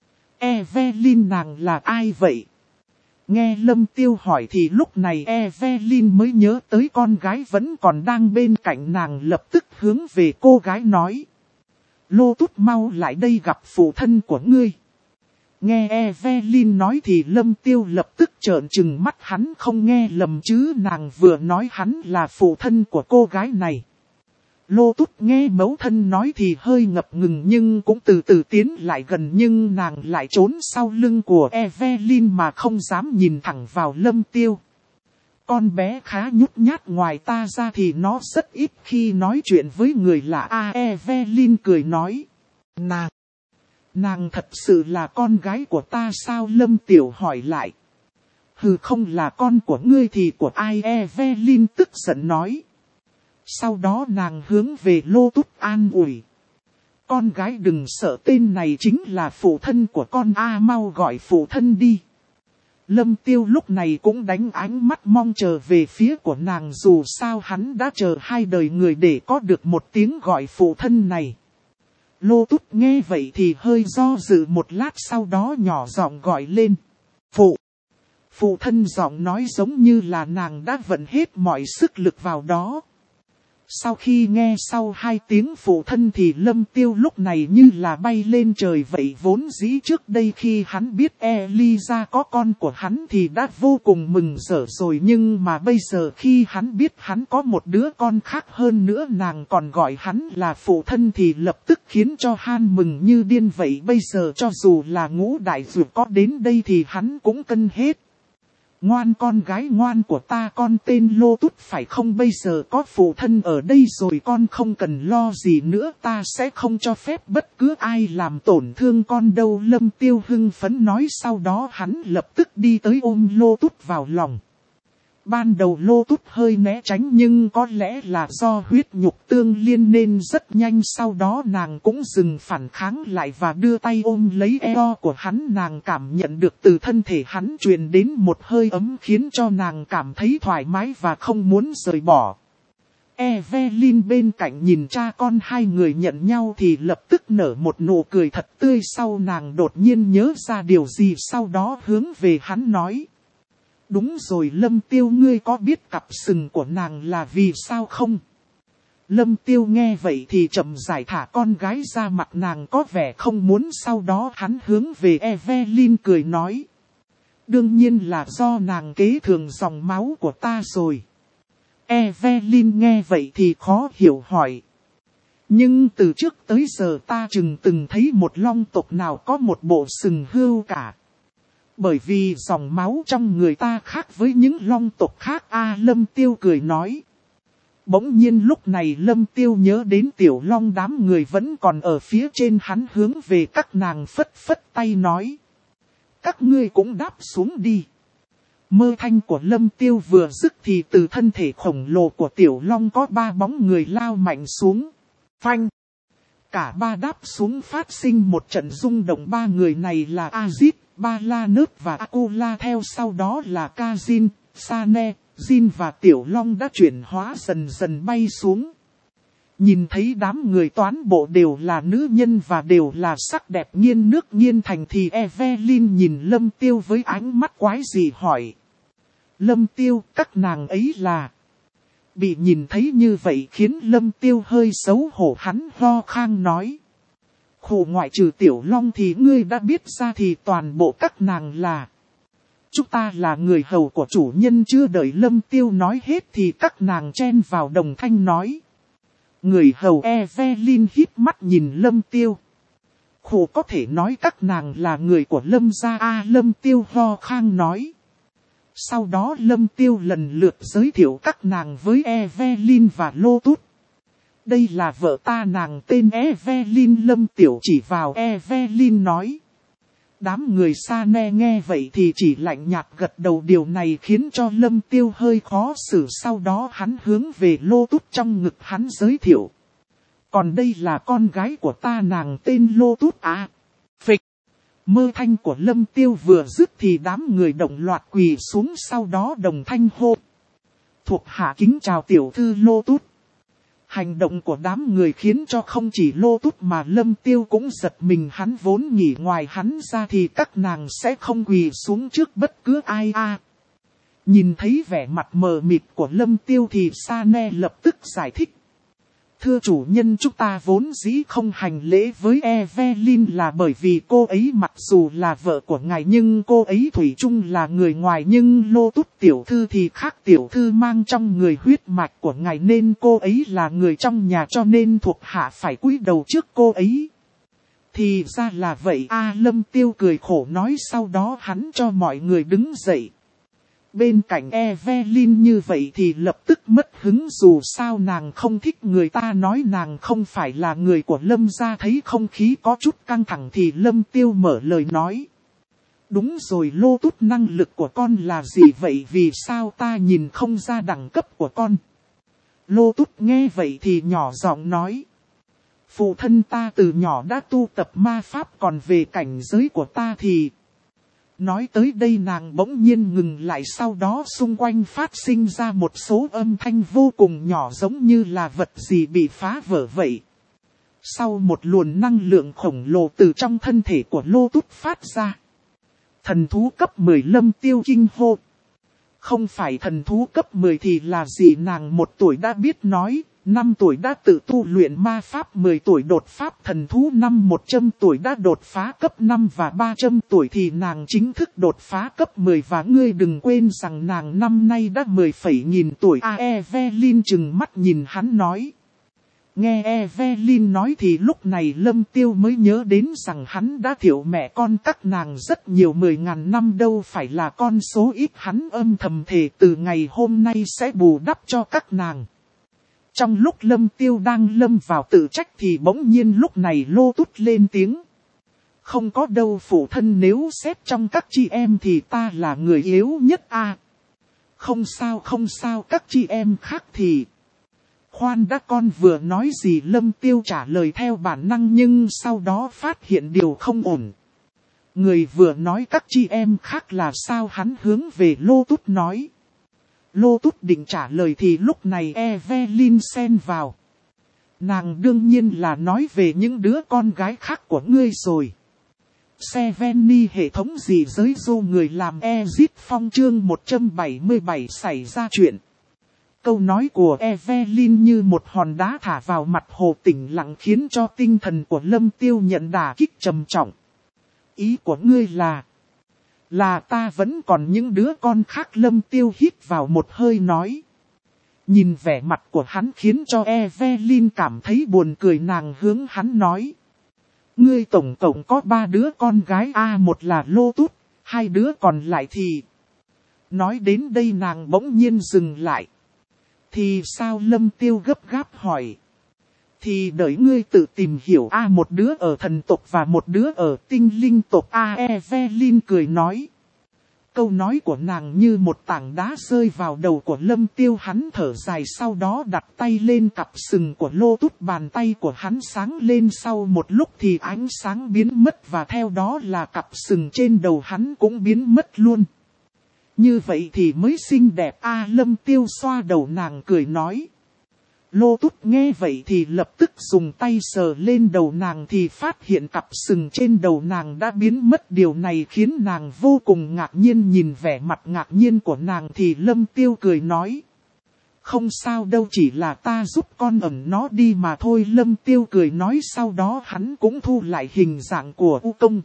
Evelyn, nàng là ai vậy? Nghe Lâm Tiêu hỏi thì lúc này Evelyn mới nhớ tới con gái vẫn còn đang bên cạnh nàng, lập tức hướng về cô gái nói. Lô Tút, mau lại đây gặp phụ thân của ngươi. Nghe Evelyn nói thì Lâm Tiêu lập tức trợn trừng mắt, hắn không nghe lầm chứ, nàng vừa nói hắn là phụ thân của cô gái này. Lô Tút nghe mẫu thân nói thì hơi ngập ngừng nhưng cũng từ từ tiến lại gần, nhưng nàng lại trốn sau lưng của Evelyn mà không dám nhìn thẳng vào Lâm Tiêu. Con bé khá nhút nhát, ngoài ta ra thì nó rất ít khi nói chuyện với người lạ. A Evelyn cười nói. Nàng, nàng thật sự là con gái của ta sao? Lâm Tiểu hỏi lại. Hừ, không là con của ngươi thì của ai? Evelyn tức giận nói. Sau đó nàng hướng về Lô Tút an ủi. Con gái đừng sợ, tên này chính là phụ thân của con. A mau gọi phụ thân đi. Lâm Tiêu lúc này cũng đánh ánh mắt mong chờ về phía của nàng, dù sao hắn đã chờ hai đời người để có được một tiếng gọi phụ thân này. Lô Tút nghe vậy thì hơi do dự một lát, sau đó nhỏ giọng gọi lên. Phụ! Phụ thân giọng nói giống như là nàng đã vận hết mọi sức lực vào đó. Sau khi nghe sau hai tiếng phụ thân thì Lâm Tiêu lúc này như là bay lên trời vậy. Vốn dĩ trước đây khi hắn biết Eliza có con của hắn thì đã vô cùng mừng rỡ rồi, nhưng mà bây giờ khi hắn biết hắn có một đứa con khác, hơn nữa nàng còn gọi hắn là phụ thân, thì lập tức khiến cho hắn mừng như điên vậy. Bây giờ cho dù là Ngũ Đại Dược có đến đây thì hắn cũng cân hết. Ngoan con gái ngoan của ta, con tên Lô Tút phải không? Bây giờ có phụ thân ở đây rồi, con không cần lo gì nữa, ta sẽ không cho phép bất cứ ai làm tổn thương con đâu. Lâm Tiêu hưng phấn nói, sau đó hắn lập tức đi tới ôm Lô Tút vào lòng. Ban đầu Lô Tút hơi né tránh, nhưng có lẽ là do huyết nhục tương liên nên rất nhanh sau đó nàng cũng dừng phản kháng lại và đưa tay ôm lấy eo của hắn. Nàng cảm nhận được từ thân thể hắn truyền đến một hơi ấm khiến cho nàng cảm thấy thoải mái và không muốn rời bỏ. Evelyn bên cạnh nhìn cha con hai người nhận nhau thì lập tức nở một nụ cười thật tươi, sau nàng đột nhiên nhớ ra điều gì, sau đó hướng về hắn nói. Đúng rồi Lâm Tiêu, ngươi có biết cặp sừng của nàng là vì sao không? Lâm Tiêu nghe vậy thì chậm rãi thả con gái ra, mặt nàng có vẻ không muốn, sau đó hắn hướng về Evelyn cười nói. Đương nhiên là do nàng kế thừa dòng máu của ta rồi. Evelyn nghe vậy thì khó hiểu hỏi. Nhưng từ trước tới giờ ta chừng từng thấy một long tộc nào có một bộ sừng hươu cả. Bởi vì dòng máu trong người ta khác với những long tộc khác a. Lâm Tiêu cười nói. Bỗng nhiên lúc này Lâm Tiêu nhớ đến tiểu long đám người vẫn còn ở phía trên, hắn hướng về các nàng phất phất tay nói. Các ngươi cũng đáp xuống đi. Mơ thanh của Lâm Tiêu vừa dứt thì từ thân thể khổng lồ của tiểu long có ba bóng người lao mạnh xuống. Phanh! Cả ba đáp xuống phát sinh một trận rung động. Ba người này là Azit, Ba La Nớt và Akula, theo sau đó là Kazin, Sane, Jin và Tiểu Long đã chuyển hóa dần dần bay xuống. Nhìn thấy đám người toán bộ đều là nữ nhân và đều là sắc đẹp nghiên nước nghiên thành thì Evelyn nhìn Lâm Tiêu với ánh mắt quái dị hỏi. Lâm Tiêu, các nàng ấy là... Bị nhìn thấy như vậy khiến Lâm Tiêu hơi xấu hổ, hắn ho khan nói. Khổ, ngoại trừ Tiểu Long thì ngươi đã biết ra thì toàn bộ các nàng là... Chúng ta là người hầu của chủ nhân. Chưa đợi Lâm Tiêu nói hết thì các nàng chen vào đồng thanh nói. Người hầu? Evelyn híp mắt nhìn Lâm Tiêu. Khổ, có thể nói các nàng là người của Lâm gia a. Lâm Tiêu ho khan nói. Sau đó Lâm Tiêu lần lượt giới thiệu các nàng với Evelyn và Lô Tút. Đây là vợ ta, nàng tên Evelyn. Lâm Tiểu chỉ vào Evelyn nói. Đám người xa ne nghe vậy thì chỉ lạnh nhạt gật đầu, điều này khiến cho Lâm Tiêu hơi khó xử. Sau đó hắn hướng về Lô Tút trong ngực hắn giới thiệu. Còn đây là con gái của ta, nàng tên Lô Tút à. Phịch! Mơ thanh của Lâm Tiêu vừa dứt thì đám người đồng loạt quỳ xuống, sau đó đồng thanh hô. Thuộc hạ kính chào tiểu thư Lô Tút. Hành động của đám người khiến cho không chỉ Lô Tút mà Lâm Tiêu cũng giật mình, hắn vốn nghĩ ngoài hắn ra thì các nàng sẽ không quỳ xuống trước bất cứ ai a. Nhìn thấy vẻ mặt mờ mịt của Lâm Tiêu thì Sane lập tức giải thích. Thưa chủ nhân, chúng ta vốn dĩ không hành lễ với Evelyn là bởi vì cô ấy mặc dù là vợ của ngài nhưng cô ấy thủy chung là người ngoài, nhưng Lô Tút tiểu thư thì khác, tiểu thư mang trong người huyết mạch của ngài nên cô ấy là người trong nhà, cho nên thuộc hạ phải cúi đầu trước cô ấy. Thì ra là vậy a. Lâm Tiêu cười khổ nói, sau đó hắn cho mọi người đứng dậy. Bên cạnh Evelyn như vậy thì lập tức mất hứng, dù sao nàng không thích người ta nói nàng không phải là người của Lâm gia. Thấy không khí có chút căng thẳng thì Lâm Tiêu mở lời nói. Đúng rồi Lô Tút, năng lực của con là gì vậy, vì sao ta nhìn không ra đẳng cấp của con? Lô Tút nghe vậy thì nhỏ giọng nói. Phụ thân ta từ nhỏ đã tu tập ma pháp, còn về cảnh giới của ta thì... Nói tới đây nàng bỗng nhiên ngừng lại, sau đó xung quanh phát sinh ra một số âm thanh vô cùng nhỏ giống như là vật gì bị phá vỡ vậy. Sau một luồng năng lượng khổng lồ từ trong thân thể của Lô Tút phát ra. Thần thú cấp mười. Lâm Tiêu kinh hô. Không phải thần thú cấp mười thì là gì? Nàng một tuổi đã biết nói, năm tuổi đã tự tu luyện ma pháp, mười tuổi đột pháp thần thú, năm một trăm tuổi đã đột phá cấp năm và ba trăm tuổi thì nàng chính thức đột phá cấp mười, và ngươi đừng quên rằng nàng năm nay đã mười phẩy nghìn tuổi. A. Evelyn chừng mắt nhìn hắn nói. Nghe Evelyn nói thì lúc này Lâm Tiêu mới nhớ đến rằng hắn đã thiểu mẹ con các nàng rất nhiều mười ngàn năm, đâu phải là con số ít. Hắn âm thầm thề từ ngày hôm nay sẽ bù đắp cho các nàng. Trong lúc Lâm Tiêu đang lâm vào tự trách thì bỗng nhiên lúc này Lô Tút lên tiếng. Không có đâu phụ thân, nếu xét trong các chị em thì ta là người yếu nhất a. À, không sao không sao, các chị em khác thì... Khoan đã, con vừa nói gì? Lâm Tiêu trả lời theo bản năng nhưng sau đó phát hiện điều không ổn. Người vừa nói các chị em khác là sao? Hắn hướng về Lô Tút nói. Lô Tút định trả lời thì lúc này Evelyn xen vào. Nàng đương nhiên là nói về những đứa con gái khác của ngươi rồi. Seveni hệ thống gì giới dô người làm Exit Phong chương một trăm bảy mươi bảy xảy ra chuyện. Câu nói của Evelyn như một hòn đá thả vào mặt Hồ Tĩnh Lặng khiến cho tinh thần của Lâm Tiêu nhận đả kích trầm trọng. Ý của ngươi là... Là ta vẫn còn những đứa con khác. Lâm Tiêu hít vào một hơi nói. Nhìn vẻ mặt của hắn khiến cho Evelyn cảm thấy buồn cười, nàng hướng hắn nói. Ngươi tổng tổng có ba đứa con gái a à, một là Lô Tút, hai đứa còn lại thì... Nói đến đây nàng bỗng nhiên dừng lại. Thì sao? Lâm Tiêu gấp gáp hỏi. Thì đợi ngươi tự tìm hiểu a à, một đứa ở thần tộc và một đứa ở tinh linh tộc a. À, Evelyn cười nói. Câu nói của nàng như một tảng đá rơi vào đầu của Lâm Tiêu, hắn thở dài sau đó đặt tay lên cặp sừng của Lô Tút. Bàn tay của hắn sáng lên, sau một lúc thì ánh sáng biến mất và theo đó là cặp sừng trên đầu hắn cũng biến mất luôn. Như vậy thì mới xinh đẹp a. À, Lâm Tiêu xoa đầu nàng cười nói. Lô Tút nghe vậy thì lập tức dùng tay sờ lên đầu nàng thì phát hiện cặp sừng trên đầu nàng đã biến mất. Điều này khiến nàng vô cùng ngạc nhiên. Nhìn vẻ mặt ngạc nhiên của nàng thì Lâm Tiêu cười nói. Không sao đâu, chỉ là ta giúp con ẩn nó đi mà thôi. Lâm Tiêu cười nói, sau đó hắn cũng thu lại hình dạng của U Công.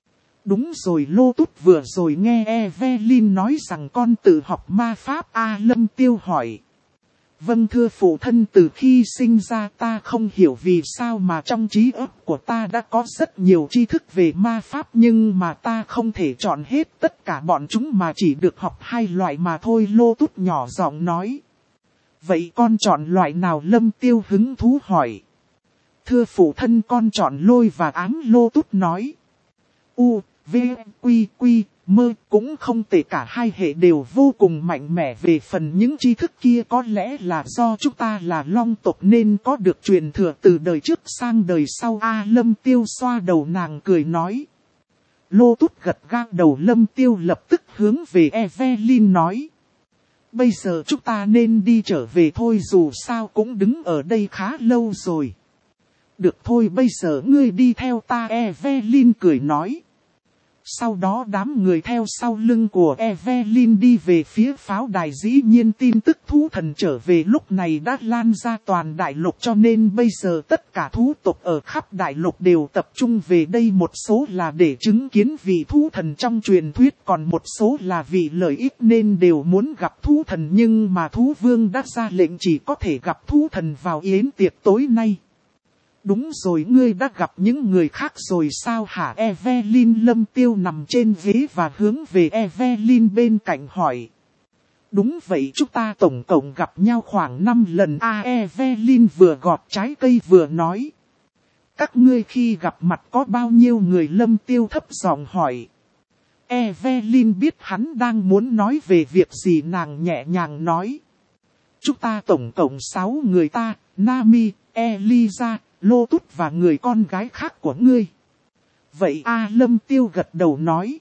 Đúng rồi, Lô Tút vừa rồi nghe Evelyn nói rằng con tự học ma pháp a. À, Lâm Tiêu hỏi. Vâng thưa phụ thân, từ khi sinh ra ta không hiểu vì sao mà trong trí óc của ta đã có rất nhiều tri thức về ma pháp, nhưng mà ta không thể chọn hết tất cả bọn chúng mà chỉ được học hai loại mà thôi. Lô Tút nhỏ giọng nói. Vậy con chọn loại nào? Lâm Tiêu hứng thú hỏi. Thưa phụ thân, con chọn lôi và ám. Lô Tút nói. U, V, Quy, Quy, Mơ cũng không tệ, cả hai hệ đều vô cùng mạnh mẽ. Về phần những tri thức kia có lẽ là do chúng ta là long tộc nên có được truyền thừa từ đời trước sang đời sau a. À, Lâm Tiêu xoa đầu nàng cười nói. Lô Tút gật gác đầu. Lâm Tiêu lập tức hướng về Evelyn nói. Bây giờ chúng ta nên đi trở về thôi, dù sao cũng đứng ở đây khá lâu rồi. Được thôi, bây giờ ngươi đi theo ta. Evelyn cười nói. Sau đó đám người theo sau lưng của Evelyn đi về phía pháo đài. Dĩ nhiên tin tức thú thần trở về lúc này đã lan ra toàn đại lục, cho nên bây giờ tất cả thú tộc ở khắp đại lục đều tập trung về đây. Một số là để chứng kiến vị thú thần trong truyền thuyết, còn một số là vì lợi ích nên đều muốn gặp thú thần. Nhưng mà thú vương đã ra lệnh chỉ có thể gặp thú thần vào yến tiệc tối nay. Đúng rồi, ngươi đã gặp những người khác rồi sao hả? Evelyn. Lâm Tiêu nằm trên ghế và hướng về Evelyn bên cạnh hỏi. Đúng vậy, chúng ta tổng cộng gặp nhau khoảng năm lần a. À, Evelyn vừa gọt trái cây vừa nói. Các ngươi khi gặp mặt có bao nhiêu người? Lâm Tiêu thấp giọng hỏi. Evelyn biết hắn đang muốn nói về việc gì, nàng nhẹ nhàng nói. Chúng ta tổng cộng sáu người, ta, Nami, Eliza, Lô Tút và người con gái khác của ngươi. Vậy a. À, Lâm Tiêu gật đầu nói.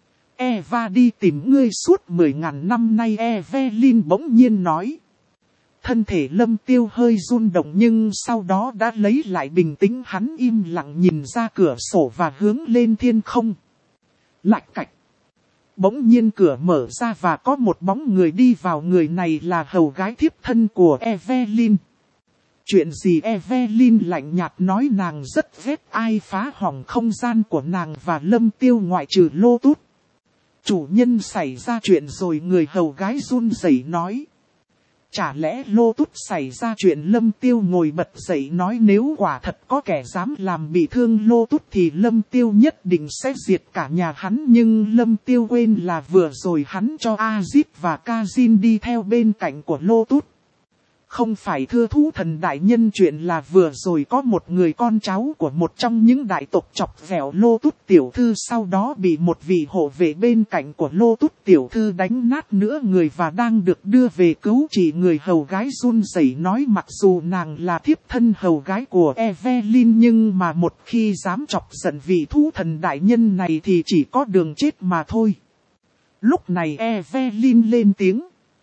Eva đi tìm ngươi suốt mười ngàn năm nay. Evelyn bỗng nhiên nói. Thân thể Lâm Tiêu hơi run động nhưng sau đó đã lấy lại bình tĩnh. Hắn im lặng nhìn ra cửa sổ và hướng lên thiên không. Lạch cạch. Bỗng nhiên cửa mở ra và có một bóng người đi vào. Người này là hầu gái thiếp thân của Evelyn. Chuyện gì? Evelyn lạnh nhạt nói, nàng rất ghét ai phá hỏng không gian của nàng và Lâm Tiêu ngoại trừ Lô Tút. Chủ nhân, xảy ra chuyện rồi. Người hầu gái run rẩy nói. Chả lẽ Lotus xảy ra chuyện? Lâm Tiêu ngồi bật dậy nói nếu quả thật có kẻ dám làm bị thương Lotus thì Lâm Tiêu nhất định sẽ diệt cả nhà hắn. Nhưng Lâm Tiêu quên là vừa rồi hắn cho Azit và Kazin đi theo bên cạnh của Lotus. Không phải thưa thú thần đại nhân, chuyện là vừa rồi có một người con cháu của một trong những đại tộc chọc vẹo Lotus tiểu thư, sau đó bị một vị hộ vệ bên cạnh của Lotus tiểu thư đánh nát nửa người và đang được đưa về cứu trị. Người hầu gái run rẩy nói mặc dù nàng là thiếp thân hầu gái của Evelyn nhưng mà một khi dám chọc giận vị thú thần đại nhân này thì chỉ có đường chết mà thôi. Lúc này Evelyn lên tiếng.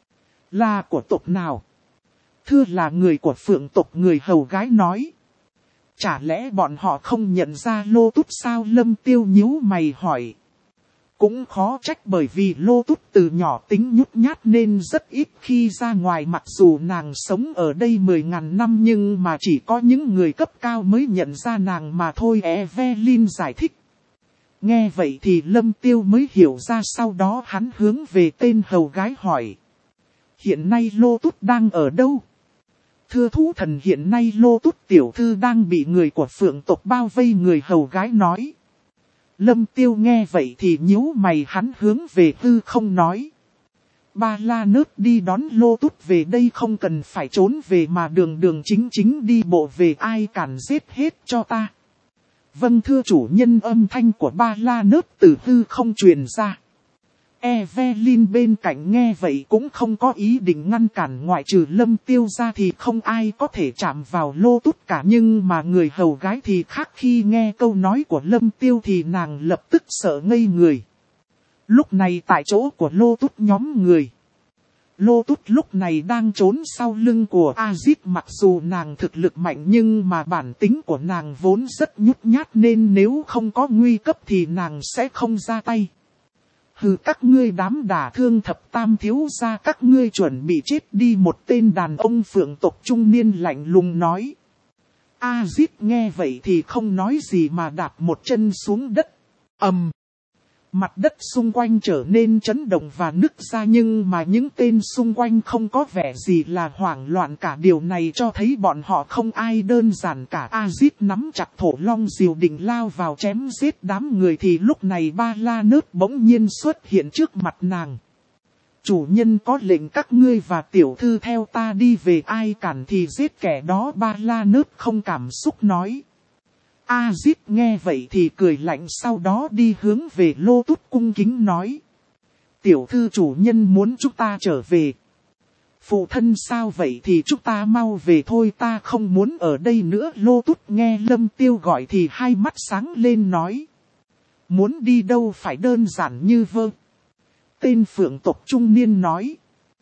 Là của tộc nào? Thưa là người của Phượng tộc, người hầu gái nói. Chả lẽ bọn họ không nhận ra Lotus sao? Lâm Tiêu nhíu mày hỏi. Cũng khó trách, bởi vì Lotus từ nhỏ tính nhút nhát nên rất ít khi ra ngoài. Mặc dù nàng sống ở đây mười ngàn năm nhưng mà chỉ có những người cấp cao mới nhận ra nàng mà thôi, Evelyn giải thích. Nghe vậy thì Lâm Tiêu mới hiểu ra, sau đó hắn hướng về tên hầu gái hỏi. Hiện nay Lotus đang ở đâu? Thưa thú thần, hiện nay Lotus tiểu thư đang bị người của Phượng tộc bao vây, người hầu gái nói. Lâm Tiêu nghe vậy thì nhíu mày, hắn hướng về hư không nói. Ba La Nớt đi đón Lotus về đây, không cần phải trốn về mà đường đường chính chính đi bộ về, ai cản giết hết cho ta. Vâng thưa chủ nhân, âm thanh của Ba La Nớt từ hư không truyền ra. Evelyn bên cạnh nghe vậy cũng không có ý định ngăn cản, ngoại trừ Lâm Tiêu ra thì không ai có thể chạm vào Lotus cả. Nhưng mà người hầu gái thì khác, khi nghe câu nói của Lâm Tiêu thì nàng lập tức sợ ngây người. Lúc này tại chỗ của Lotus nhóm người, Lotus lúc này đang trốn sau lưng của Azit. Mặc dù nàng thực lực mạnh nhưng mà bản tính của nàng vốn rất nhút nhát nên nếu không có nguy cấp thì nàng sẽ không ra tay. Hừ, các ngươi đám đả thương thập tam thiếu gia, các ngươi chuẩn bị chết đi, một tên đàn ông Phượng tộc trung niên lạnh lùng nói. Azit nghe vậy thì không nói gì mà đạp một chân xuống đất. Ầm. Um. Mặt đất xung quanh trở nên chấn động và nứt ra, nhưng mà những tên xung quanh không có vẻ gì là hoảng loạn cả. Điều này cho thấy bọn họ không ai đơn giản cả. Azit nắm chặt thổ long diều định lao vào chém giết đám người thì lúc này Ba La Nớt bỗng nhiên xuất hiện trước mặt nàng. Chủ nhân có lệnh các ngươi và tiểu thư theo ta đi về, ai cản thì giết kẻ đó, Ba La Nớt không cảm xúc nói. Azit nghe vậy thì cười lạnh, sau đó đi hướng về Lotus cung kính nói. Tiểu thư chủ nhân muốn chúng ta trở về. Phụ thân sao vậy thì chúng ta mau về thôi, ta không muốn ở đây nữa. Lotus nghe Lâm Tiêu gọi thì hai mắt sáng lên nói. Muốn đi đâu phải đơn giản như vơ. Tên Phượng tộc trung niên nói.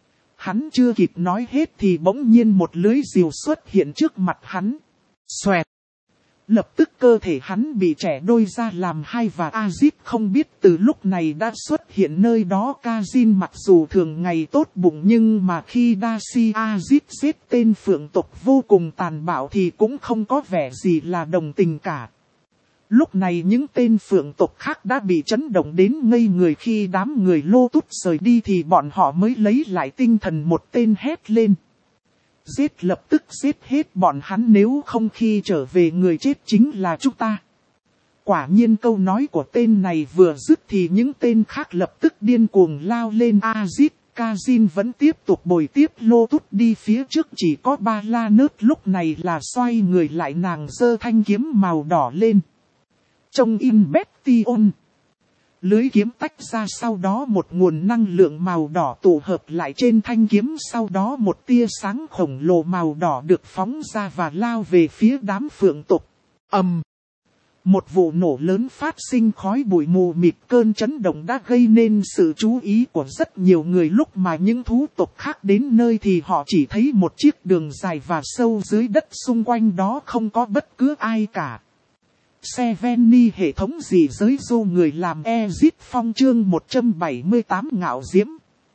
Hắn chưa kịp nói hết thì bỗng nhiên một lưới diều xuất hiện trước mặt hắn. Xoẹt. Lập tức cơ thể hắn bị chẻ đôi ra làm hai và Azit không biết từ lúc này đã xuất hiện nơi đó. Kazin mặc dù thường ngày tốt bụng nhưng mà khi Darcy Azit giết tên Phượng tộc vô cùng tàn bạo thì cũng không có vẻ gì là đồng tình cả. Lúc này những tên Phượng tộc khác đã bị chấn động đến ngây người, khi đám người Lotus rời đi thì bọn họ mới lấy lại tinh thần, một tên hét lên. Giết, lập tức giết hết bọn hắn, nếu không khi trở về người chết chính là chúng ta. Quả nhiên câu nói của tên này vừa dứt thì những tên khác lập tức điên cuồng lao lên. Azit, Kazin vẫn tiếp tục bồi tiếp Lotus đi phía trước, chỉ có Ba La Nớt lúc này là xoay người lại, nàng giơ thanh kiếm màu đỏ lên. Trông in Bettion. Lưới kiếm tách ra, sau đó một nguồn năng lượng màu đỏ tụ hợp lại trên thanh kiếm, sau đó một tia sáng khổng lồ màu đỏ được phóng ra và lao về phía đám Phượng tộc. Ầm. Um. Một vụ nổ lớn phát sinh, khói bụi mù mịt, cơn chấn động đã gây nên sự chú ý của rất nhiều người. Lúc mà những thú tộc khác đến nơi thì họ chỉ thấy một chiếc đường dài và sâu dưới đất, xung quanh đó không có bất cứ ai cả. Seveni hệ thống gì giới du người làm Exit Phong chương một trăm bảy mươi tám ngạo diễm.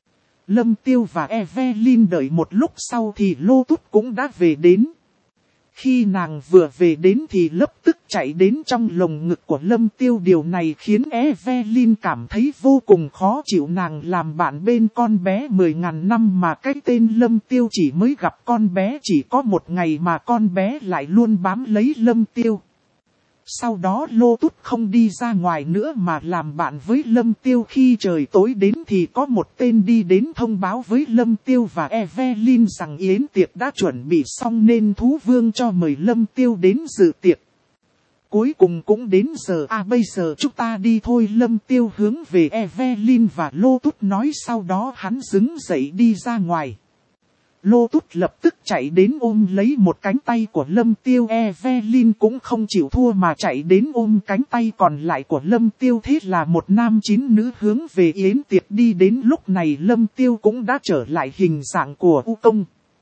Lâm Tiêu và Evelyn đợi một lúc sau thì Lotus cũng đã về đến. Khi nàng vừa về đến thì lập tức chạy đến trong lồng ngực của Lâm Tiêu. Điều này khiến Evelyn cảm thấy vô cùng khó chịu. Nàng làm bạn bên con bé mười ngàn năm mà cái tên Lâm Tiêu chỉ mới gặp con bé chỉ có một ngày mà con bé lại luôn bám lấy Lâm Tiêu. Sau đó Lotus không đi ra ngoài nữa mà làm bạn với Lâm Tiêu. Khi trời tối đến thì có một tên đi đến thông báo với Lâm Tiêu và Evelyn rằng yến tiệc đã chuẩn bị xong nên thú vương cho mời Lâm Tiêu đến dự tiệc. Cuối cùng cũng đến giờ à bây giờ chúng ta đi thôi. Lâm Tiêu hướng về Evelyn và Lotus nói, sau đó hắn đứng dậy đi ra ngoài. Lotus lập tức chạy đến ôm lấy một cánh tay của Lâm Tiêu. Evelyn cũng không chịu thua mà chạy đến ôm cánh tay còn lại của Lâm Tiêu. Thế là một nam chín nữ hướng về yến tiệc đi đến. Lúc này Lâm Tiêu cũng đã trở lại hình dạng của U Công.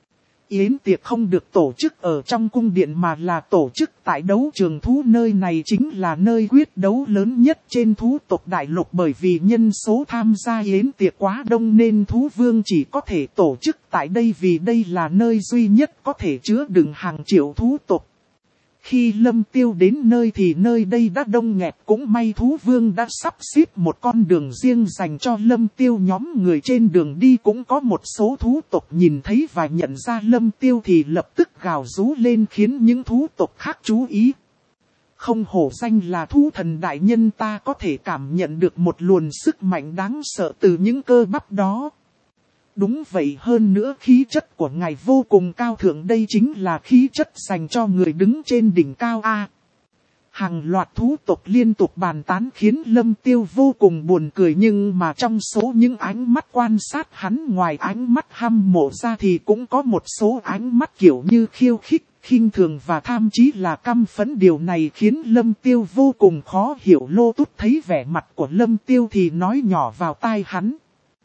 Yến tiệc không được tổ chức ở trong cung điện mà là tổ chức tại đấu trường thú. Nơi này chính là nơi quyết đấu lớn nhất trên thú tộc đại lục, bởi vì nhân số tham gia yến tiệc quá đông nên thú vương chỉ có thể tổ chức tại đây, vì đây là nơi duy nhất có thể chứa đựng hàng triệu thú tộc. Khi Lâm Tiêu đến nơi thì nơi đây đã đông nghẹt, cũng may thú vương đã sắp xếp một con đường riêng dành cho Lâm Tiêu. Nhóm người trên đường đi cũng có một số thú tộc nhìn thấy và nhận ra Lâm Tiêu thì lập tức gào rú lên khiến những thú tộc khác chú ý. Không hổ danh là thú thần đại nhân, ta có thể cảm nhận được một luồng sức mạnh đáng sợ từ những cơ bắp đó. Đúng vậy, hơn nữa khí chất của ngài vô cùng cao thượng, đây chính là khí chất dành cho người đứng trên đỉnh cao a. Hàng loạt thú tộc liên tục bàn tán khiến Lâm Tiêu vô cùng buồn cười, nhưng mà trong số những ánh mắt quan sát hắn, ngoài ánh mắt hâm mộ ra thì cũng có một số ánh mắt kiểu như khiêu khích, khinh thường và thậm chí là căm phẫn. Điều này khiến Lâm Tiêu vô cùng khó hiểu. Lotus thấy vẻ mặt của Lâm Tiêu thì nói nhỏ vào tai hắn.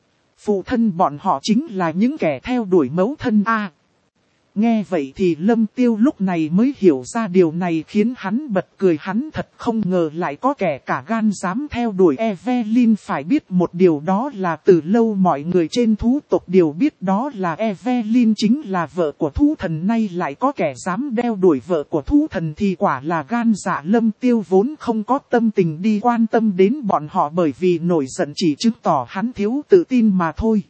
Phụ thân bọn họ chính là những kẻ theo đuổi mẫu thân a. À, nghe vậy thì Lâm Tiêu lúc này mới hiểu ra, điều này khiến hắn bật cười. Hắn thật không ngờ lại có kẻ cả gan dám theo đuổi Evelyn. Phải biết một điều đó là từ lâu mọi người trên thú tộc đều biết đó là Evelyn chính là vợ của thú thần, nay lại có kẻ dám đeo đuổi vợ của thú thần thì quả là gan dạ. Lâm Tiêu vốn không có tâm tình đi quan tâm đến bọn họ, bởi vì nổi giận chỉ chứng tỏ hắn thiếu tự tin mà thôi.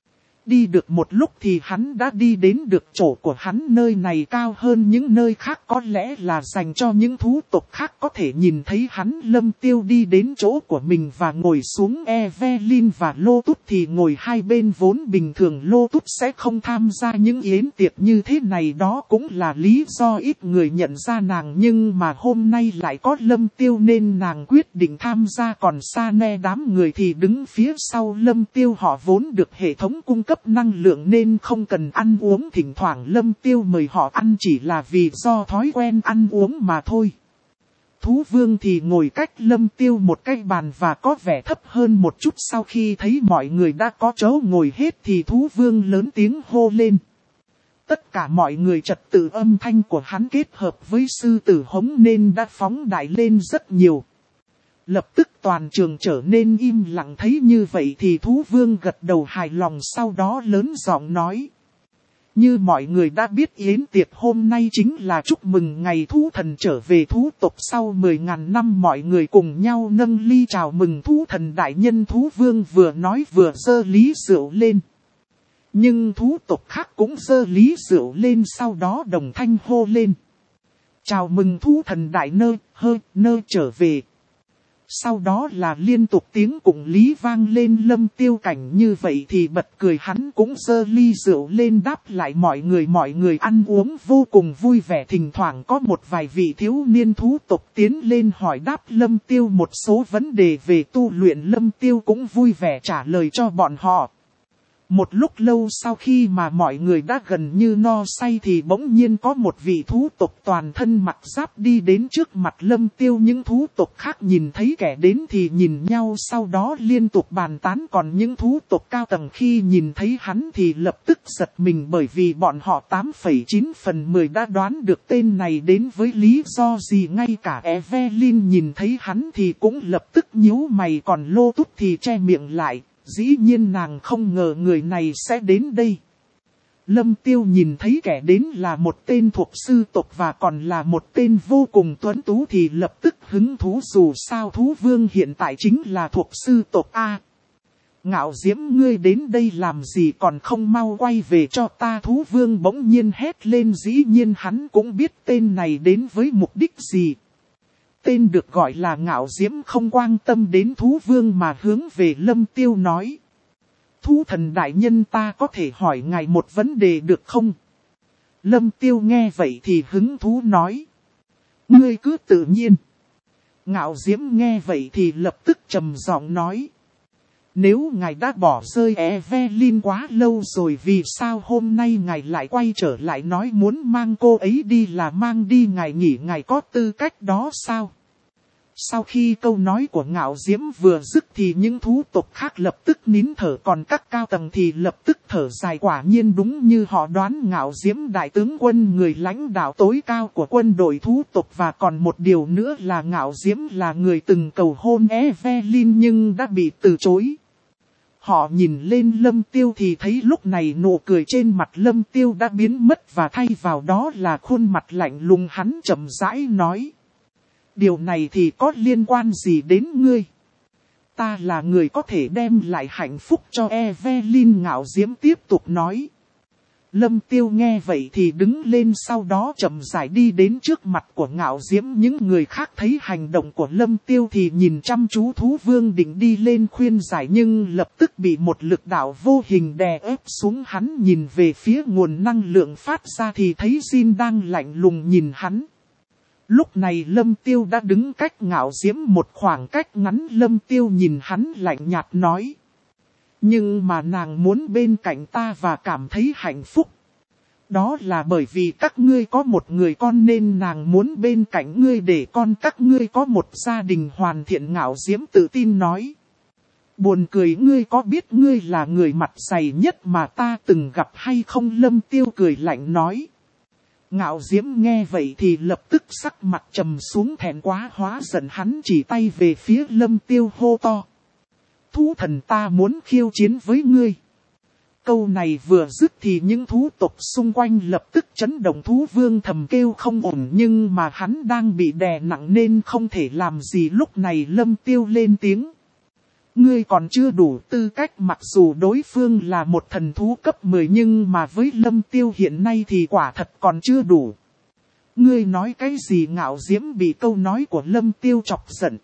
Đi được một lúc thì hắn đã đi đến được chỗ của hắn. Nơi này cao hơn những nơi khác, có lẽ là dành cho những thú tộc khác có thể nhìn thấy hắn. Lâm Tiêu đi đến chỗ của mình và ngồi xuống. Evelyn và Lotus thì ngồi hai bên. Vốn bình thường Lotus sẽ không tham gia những yến tiệc như thế này, đó cũng là lý do ít người nhận ra nàng. Nhưng mà hôm nay lại có Lâm Tiêu nên nàng quyết định tham gia. Còn Sane đám người thì đứng phía sau Lâm Tiêu, họ vốn được hệ thống cung cấp năng lượng nên không cần ăn uống. Thỉnh thoảng Lâm Tiêu mời họ ăn chỉ là vì do thói quen ăn uống mà thôi. Thú vương thì ngồi cách Lâm Tiêu một cái bàn và có vẻ thấp hơn một chút. Sau khi thấy mọi người đã có chỗ ngồi hết thì thú vương lớn tiếng hô lên. Tất cả mọi người trật tự, âm thanh của hắn kết hợp với sư tử hống nên đã phóng đại lên rất nhiều. Lập tức toàn trường trở nên im lặng. Thấy như vậy thì thú vương gật đầu hài lòng, sau đó lớn giọng nói. Như mọi người đã biết, yến tiệc hôm nay chính là chúc mừng ngày thú thần trở về thú tộc sau mười ngàn năm. Mọi người cùng nhau nâng ly chào mừng thú thần đại nhân. Thú vương vừa nói vừa giơ ly rượu lên. Nhưng thú tộc khác cũng giơ ly rượu lên, sau đó đồng thanh hô lên. Chào mừng thú thần đại nơ, hơ, nơ trở về. Sau đó là liên tục tiếng cùng lý vang lên. Lâm Tiêu cảnh như vậy thì bật cười, hắn cũng giơ ly rượu lên đáp lại mọi người. Mọi người ăn uống vô cùng vui vẻ. Thỉnh thoảng có một vài vị thiếu niên thú tộc tiến lên hỏi đáp Lâm Tiêu một số vấn đề về tu luyện. Lâm Tiêu cũng vui vẻ trả lời cho bọn họ. Một lúc lâu sau khi mà mọi người đã gần như no say thì bỗng nhiên có một vị thú tộc toàn thân mặc giáp đi đến trước mặt Lâm Tiêu. Những thú tộc khác nhìn thấy kẻ đến thì nhìn nhau, sau đó liên tục bàn tán. Còn những thú tộc cao tầng khi nhìn thấy hắn thì lập tức giật mình, bởi vì bọn họ tám phẩy chín phần mười đã đoán được tên này đến với lý do gì. Ngay cả Evelyn nhìn thấy hắn thì cũng lập tức nhíu mày, còn Lotus thì che miệng lại. Dĩ nhiên nàng không ngờ người này sẽ đến đây. Lâm Tiêu nhìn thấy kẻ đến là một tên thuộc sư tộc và còn là một tên vô cùng tuấn tú thì lập tức hứng thú, dù sao thú vương hiện tại chính là thuộc sư tộc A. Ngạo Diễm, ngươi đến đây làm gì còn không mau quay về cho ta, thú vương bỗng nhiên hét lên. Dĩ nhiên hắn cũng biết tên này đến với mục đích gì. Tên được gọi là Ngạo Diễm không quan tâm đến thú vương mà hướng về Lâm Tiêu nói. Thú thần đại nhân, ta có thể hỏi ngài một vấn đề được không? Lâm Tiêu nghe vậy thì hứng thú nói. Ngươi cứ tự nhiên. Ngạo Diễm nghe vậy thì lập tức trầm giọng nói. Nếu ngài đã bỏ rơi Evelyn quá lâu rồi, vì sao hôm nay ngài lại quay trở lại nói muốn mang cô ấy đi, là mang đi ngài nghĩ ngài có tư cách đó sao? Sau khi câu nói của Ngạo Diễm vừa dứt thì những thú tộc khác lập tức nín thở, còn các cao tầng thì lập tức thở dài. Quả nhiên đúng như họ đoán, Ngạo Diễm đại tướng quân, người lãnh đạo tối cao của quân đội thú tộc, và còn một điều nữa là Ngạo Diễm là người từng cầu hôn Evelyn nhưng đã bị từ chối. Họ nhìn lên Lâm Tiêu thì thấy lúc này nụ cười trên mặt Lâm Tiêu đã biến mất và thay vào đó là khuôn mặt lạnh lùng. Hắn chậm rãi nói. Điều này thì có liên quan gì đến ngươi? Ta là người có thể đem lại hạnh phúc cho Evelyn, Ngạo Diễm tiếp tục nói. Lâm Tiêu nghe vậy thì đứng lên, sau đó chậm rãi đi đến trước mặt của Ngạo Diễm. Những người khác thấy hành động của Lâm Tiêu thì nhìn chăm chú, thú vương định đi lên khuyên giải nhưng lập tức bị một lực đạo vô hình đè ép xuống. Hắn nhìn về phía nguồn năng lượng phát ra thì thấy Jin đang lạnh lùng nhìn hắn. Lúc này Lâm Tiêu đã đứng cách Ngạo Diễm một khoảng cách ngắn. Lâm Tiêu nhìn hắn lạnh nhạt nói. Nhưng mà nàng muốn bên cạnh ta và cảm thấy hạnh phúc. Đó là bởi vì các ngươi có một người con nên nàng muốn bên cạnh ngươi để con các ngươi có một gia đình hoàn thiện, Ngạo Diễm tự tin nói. Buồn cười, ngươi có biết ngươi là người mặt dày nhất mà ta từng gặp hay không? Lâm Tiêu cười lạnh nói. Ngạo Diễm nghe vậy thì lập tức sắc mặt trầm xuống, thẹn quá hóa giận, hắn chỉ tay về phía Lâm Tiêu hô to. Thú thần, ta muốn khiêu chiến với ngươi. Câu này vừa dứt thì những thú tộc xung quanh lập tức chấn động. Thú vương thầm kêu không ổn nhưng mà hắn đang bị đè nặng nên không thể làm gì. Lúc này Lâm Tiêu lên tiếng. Ngươi còn chưa đủ tư cách, mặc dù đối phương là một thần thú cấp mười nhưng mà với Lâm Tiêu hiện nay thì quả thật còn chưa đủ. Ngươi nói cái gì? Ngạo Diễm bị câu nói của Lâm Tiêu chọc giận.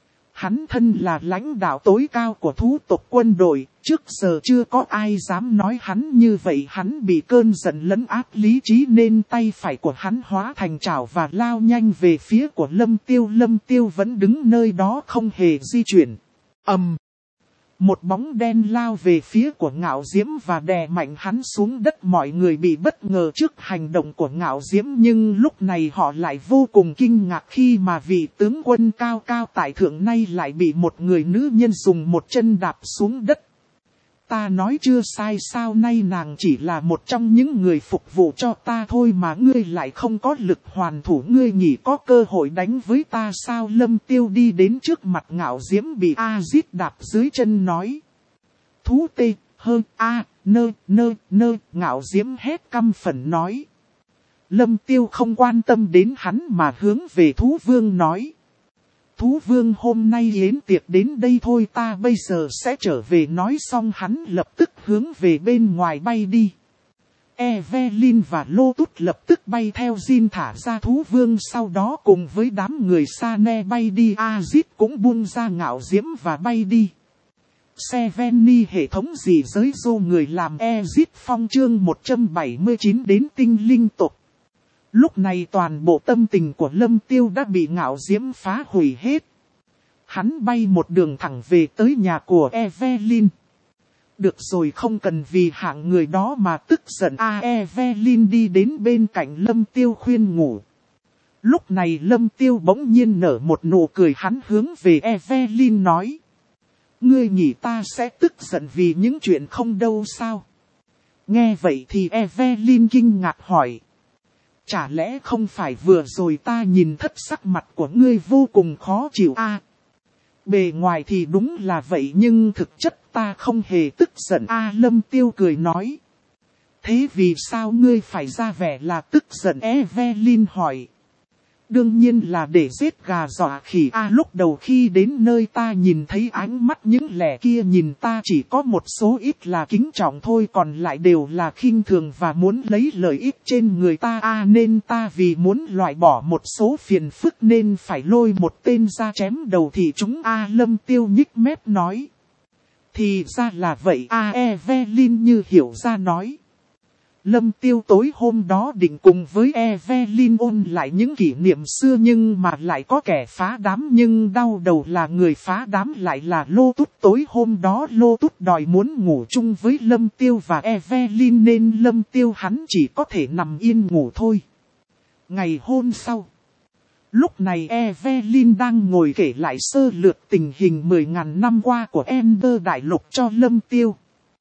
Hắn thân là lãnh đạo tối cao của thú tộc quân đội, trước giờ chưa có ai dám nói hắn như vậy. Hắn bị cơn giận lấn áp lý trí nên tay phải của hắn hóa thành chảo và lao nhanh về phía của Lâm Tiêu. Lâm Tiêu vẫn đứng nơi đó không hề di chuyển. Ầm! Một bóng đen lao về phía của Ngạo Diễm và đè mạnh hắn xuống đất. Mọi người bị bất ngờ trước hành động của Ngạo Diễm nhưng lúc này họ lại vô cùng kinh ngạc khi mà vị tướng quân cao cao tại thượng nay lại bị một người nữ nhân dùng một chân đạp xuống đất. Ta nói chưa sai sao? Nay nàng chỉ là một trong những người phục vụ cho ta thôi mà ngươi lại không có lực hoàn thủ, ngươi nghĩ có cơ hội đánh với ta sao? Lâm Tiêu đi đến trước mặt Ngạo Diễm bị A-Zit đạp dưới chân nói. Thú tê, hơ, a, nơ, nơ, nơ, Ngạo Diễm hét căm phẫn nói. Lâm Tiêu không quan tâm đến hắn mà hướng về thú vương nói. Thú vương, hôm nay yến tiệc đến đây thôi, ta bây giờ sẽ trở về. Nói xong hắn lập tức hướng về bên ngoài bay đi. Evelyn và Lotus lập tức bay theo Jin thả ra thú vương, sau đó cùng với đám người Sane bay đi. A-Zit cũng buông ra Ngạo Diễm và bay đi. Seveni hệ thống gì giới dô người làm Ezit Phong chương một trăm bảy mươi chín đến tinh linh tộc. Lúc này toàn bộ tâm tình của Lâm Tiêu đã bị Ngạo Diễm phá hủy hết. Hắn bay một đường thẳng về tới nhà của Evelyn. Được rồi, không cần vì hạng người đó mà tức giận. A Evelyn đi đến bên cạnh Lâm Tiêu khuyên ngủ. Lúc này Lâm Tiêu bỗng nhiên nở một nụ cười, hắn hướng về Evelyn nói. Ngươi nghĩ ta sẽ tức giận vì những chuyện không đâu sao? Nghe vậy thì Evelyn kinh ngạc hỏi. Chả lẽ không phải vừa rồi ta nhìn thất sắc mặt của ngươi vô cùng khó chịu a? Bề ngoài thì đúng là vậy nhưng thực chất ta không hề tức giận a. Lâm Tiêu cười nói. thế vì sao ngươi phải ra vẻ là tức giận? Evelyn hỏi. Đương nhiên là để giết gà dọa khỉ. À, lúc đầu khi đến nơi ta nhìn thấy ánh mắt những lẻ kia nhìn ta chỉ có một số ít là kính trọng thôi, còn lại đều là khinh thường và muốn lấy lợi ích trên người ta. À, nên ta vì muốn loại bỏ một số phiền phức nên phải lôi một tên ra chém đầu thì chúng. À, Lâm Tiêu nhích mép nói. Thì ra là vậy. À, Evelyn như hiểu ra nói. Lâm Tiêu tối hôm đó định cùng với Evelyn ôn lại những kỷ niệm xưa nhưng mà lại có kẻ phá đám, nhưng đau đầu là người phá đám lại là Lô Tút. Tối hôm đó Lô Tút đòi muốn ngủ chung với Lâm Tiêu và Evelyn nên Lâm Tiêu hắn chỉ có thể nằm yên ngủ thôi. Ngày hôm sau, lúc này Evelyn đang ngồi kể lại sơ lược tình hình mười ngàn năm qua của Ender Đại Lục cho Lâm Tiêu.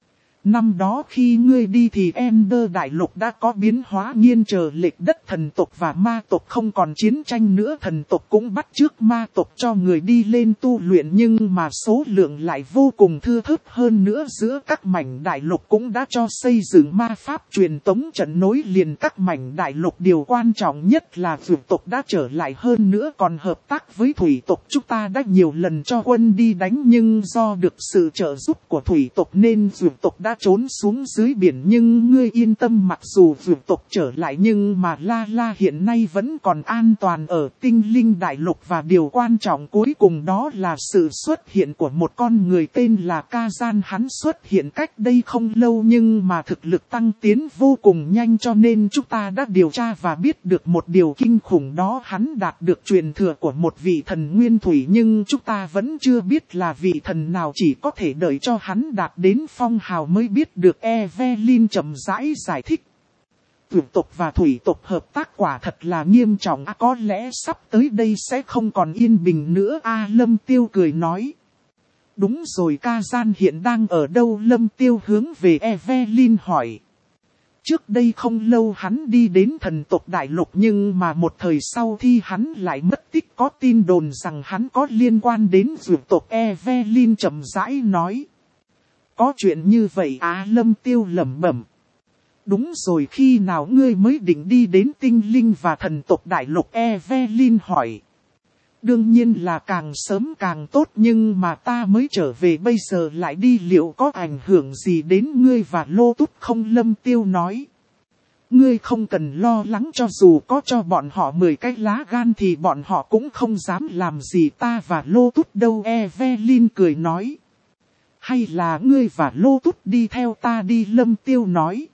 Năm đó khi ngươi đi thì Ender Đại Lục đã có biến hóa nghiêng trời lệch đất, thần tộc và ma tộc không còn chiến tranh nữa, thần tộc cũng bắt chước ma tộc cho người đi lên tu luyện nhưng mà số lượng lại vô cùng thưa thớt, hơn nữa giữa các mảnh đại lục cũng đã cho xây dựng ma pháp truyền tống trận nối liền các mảnh đại lục. Điều quan trọng nhất là vượt tộc đã trở lại, hơn nữa còn hợp tác với thủy tộc. Chúng ta đã nhiều lần cho quân đi đánh nhưng do được sự trợ giúp của thủy tộc nên vượt tộc đã trốn xuống dưới biển, nhưng ngươi yên tâm, mặc dù vượt tộc trở lại nhưng mà La La hiện nay vẫn còn an toàn ở Tinh Linh Đại Lục, và điều quan trọng cuối cùng đó là sự xuất hiện của một con người tên là Kazan. Hắn xuất hiện cách đây không lâu nhưng mà thực lực tăng tiến vô cùng nhanh, cho nên chúng ta đã điều tra và biết được một điều kinh khủng, đó hắn đạt được truyền thừa của một vị thần nguyên thủy, nhưng chúng ta vẫn chưa biết là vị thần nào, chỉ có thể đợi cho hắn đạt đến phong hào mới biết được. Evelyn chậm rãi giải thích. Vượt tộc và thủy tộc hợp tác quả thật là nghiêm trọng. À, có lẽ sắp tới đây sẽ không còn yên bình nữa. À, Lâm Tiêu cười nói. Đúng rồi, Kazan hiện đang ở đâu? Lâm Tiêu hướng về Evelyn hỏi. Trước đây không lâu hắn đi đến thần tộc đại lục nhưng mà một thời sau thì hắn lại mất tích, có tin đồn rằng hắn có liên quan đến vượt tộc. Evelyn chậm rãi nói. Có chuyện như vậy à? Lâm Tiêu lẩm bẩm. Đúng rồi, khi nào ngươi mới định đi đến tinh linh và thần tộc đại lục? Evelyn hỏi. Đương nhiên là càng sớm càng tốt, nhưng mà ta mới trở về bây giờ lại đi, liệu có ảnh hưởng gì đến ngươi và Lô Tút không? Lâm Tiêu nói. Ngươi không cần lo lắng, cho dù có cho bọn họ mười cái lá gan thì bọn họ cũng không dám làm gì ta và Lô Tút đâu. Evelyn cười nói. Hay là ngươi và Lô Tút đi theo ta đi? Lâm Tiêu nói.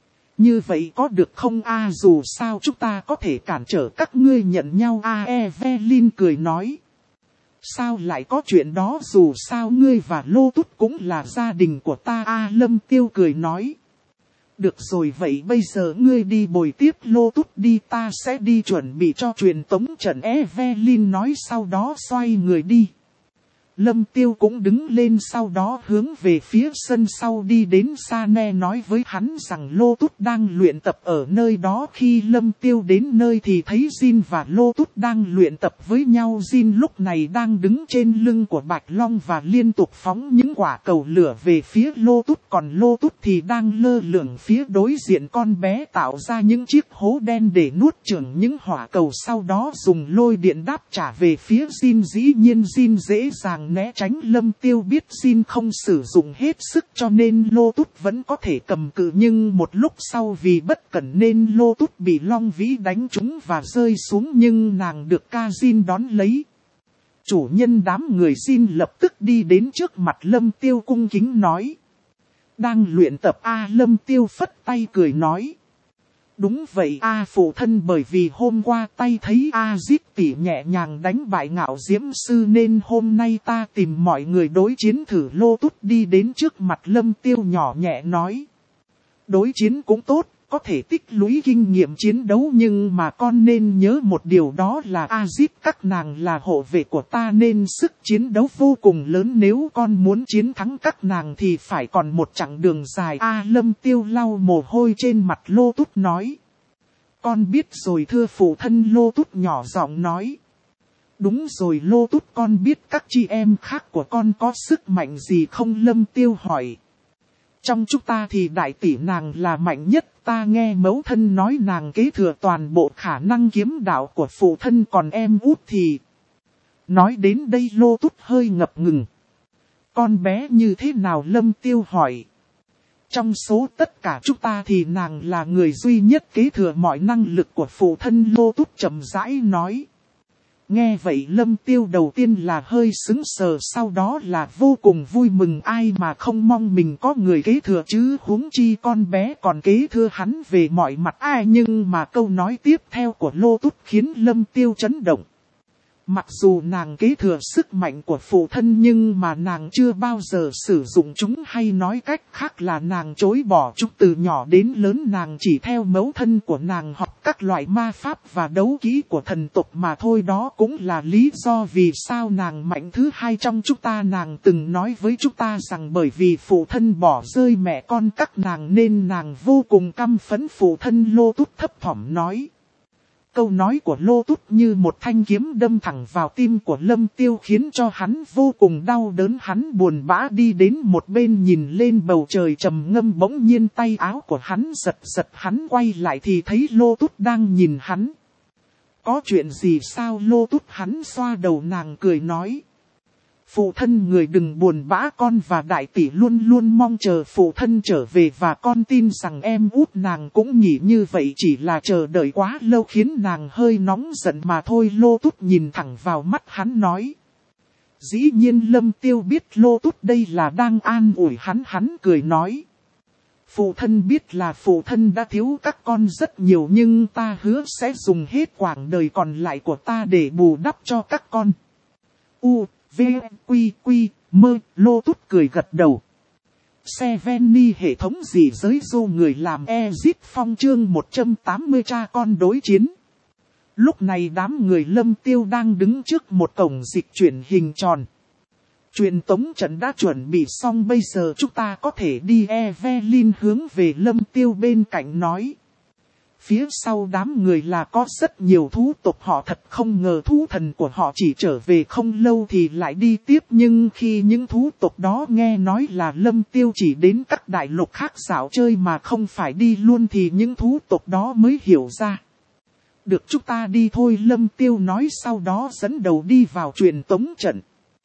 Như vậy có được không? A à, dù sao chúng ta có thể cản trở các ngươi nhận nhau. A à, Evelyn cười nói. Sao lại có chuyện đó, dù sao ngươi và Lô Tút cũng là gia đình của ta. A à, Lâm Tiêu cười nói. Được rồi, vậy bây giờ ngươi đi bồi tiếp Lô Tút đi, ta sẽ đi chuẩn bị cho truyền tống trận. Evelyn nói sau đó xoay người đi. Lâm Tiêu cũng đứng lên, sau đó hướng về phía sân sau đi đến. Sane nói với hắn rằng Lô Tút đang luyện tập ở nơi đó. Khi Lâm Tiêu đến nơi thì thấy Jin và Lô Tút đang luyện tập với nhau. Jin lúc này đang đứng trên lưng của Bạch Long và liên tục phóng những quả cầu lửa về phía Lô Tút, còn Lô Tút thì đang lơ lửng phía đối diện con bé, tạo ra những chiếc hố đen để nuốt chửng những hỏa cầu, sau đó dùng lôi điện đáp trả về phía Jin. Dĩ nhiên Jin dễ dàng né tránh. Lâm Tiêu biết Jin không sử dụng hết sức cho nên Lô Tút vẫn có thể cầm cự, nhưng một lúc sau vì bất cẩn nên Lô Tút bị Long Vĩ đánh trúng và rơi xuống, nhưng nàng được Kazin đón lấy. Chủ nhân đám người Jin lập tức đi đến trước mặt Lâm Tiêu cung kính nói. Đang luyện tập A à, Lâm Tiêu phất tay cười nói. Đúng vậy A à, phụ thân, bởi vì hôm qua tay thấy A Diếp tỷ nhẹ nhàng đánh bại Ngạo Diễm Sư nên hôm nay ta tìm mọi người đối chiến thử. Lô Tút đi đến trước mặt Lâm Tiêu nhỏ nhẹ nói. Đối chiến cũng tốt, có thể tích lũy kinh nghiệm chiến đấu, nhưng mà con nên nhớ một điều, đó là A Diếp các nàng là hộ vệ của ta nên sức chiến đấu vô cùng lớn, nếu con muốn chiến thắng các nàng thì phải còn một chặng đường dài. A à, Lâm Tiêu lau mồ hôi trên mặt. Lô Tút nói. Con biết rồi thưa phụ thân. Lô Tút nhỏ giọng nói. Đúng rồi Lô Tút, con biết các chị em khác của con có sức mạnh gì không? Lâm Tiêu hỏi. Trong chúng ta thì đại tỷ nàng là mạnh nhất, ta nghe mẫu thân nói nàng kế thừa toàn bộ khả năng kiếm đạo của phụ thân, còn em út thì... Nói đến đây Lô Tút hơi ngập ngừng. Con bé như thế nào? Lâm Tiêu hỏi. Trong số tất cả chúng ta thì nàng là người duy nhất kế thừa mọi năng lực của phụ thân, Lô Tút chậm rãi nói. Nghe vậy Lâm Tiêu đầu tiên là hơi sững sờ, sau đó là vô cùng vui mừng, ai mà không mong mình có người kế thừa chứ, huống chi con bé còn kế thừa hắn về mọi mặt ai. Nhưng mà câu nói tiếp theo của Lô Tút khiến Lâm Tiêu chấn động. Mặc dù nàng kế thừa sức mạnh của phụ thân nhưng mà nàng chưa bao giờ sử dụng chúng, hay nói cách khác là nàng chối bỏ chúng. Từ nhỏ đến lớn nàng chỉ theo mẫu thân của nàng học các loại ma pháp và đấu kỹ của thần tộc mà thôi. Đó cũng là lý do vì sao nàng mạnh thứ hai trong chúng ta. Nàng từng nói với chúng ta rằng bởi vì phụ thân bỏ rơi mẹ con các nàng nên nàng vô cùng căm phẫn phụ thân. Lô Tút thấp thỏm nói. Câu nói của Lô Tút như một thanh kiếm đâm thẳng vào tim của Lâm Tiêu, khiến cho hắn vô cùng đau đớn. Hắn buồn bã đi đến một bên nhìn lên bầu trời trầm ngâm, bỗng nhiên tay áo của hắn giật giật, hắn quay lại thì thấy Lô Tút đang nhìn hắn. Có chuyện gì sao? Lô Tút hắn xoa đầu nàng cười nói. Phụ thân người đừng buồn bã, con và đại tỷ luôn luôn mong chờ phụ thân trở về và con tin rằng em út nàng cũng nghĩ như vậy, chỉ là chờ đợi quá lâu khiến nàng hơi nóng giận mà thôi. Lô Tút nhìn thẳng vào mắt hắn nói. Dĩ nhiên Lâm Tiêu biết Lô Tút đây là đang an ủi hắn, hắn cười nói. Phụ thân biết là phụ thân đã thiếu các con rất nhiều, nhưng ta hứa sẽ dùng hết quãng đời còn lại của ta để bù đắp cho các con. U V, Quy, Quy, Mơ. Lô Tút cười gật đầu. Seveni hệ thống gì giới du người làm Ezit Phong chương một trăm tám mươi cha con đối chiến. Lúc này đám người Lâm Tiêu đang đứng trước một cổng dịch chuyển hình tròn. Truyền tống trận đã chuẩn bị xong, bây giờ chúng ta có thể đi. Evelyn hướng về Lâm Tiêu bên cạnh nói. Phía sau đám người là có rất nhiều thú tộc, họ thật không ngờ thú thần của họ chỉ trở về không lâu thì lại đi tiếp. Nhưng khi những thú tộc đó nghe nói là Lâm Tiêu chỉ đến các đại lục khác dạo chơi mà không phải đi luôn thì những thú tộc đó mới hiểu ra. Được, chúng ta đi thôi, Lâm Tiêu nói, sau đó dẫn đầu đi vào truyền tống trận.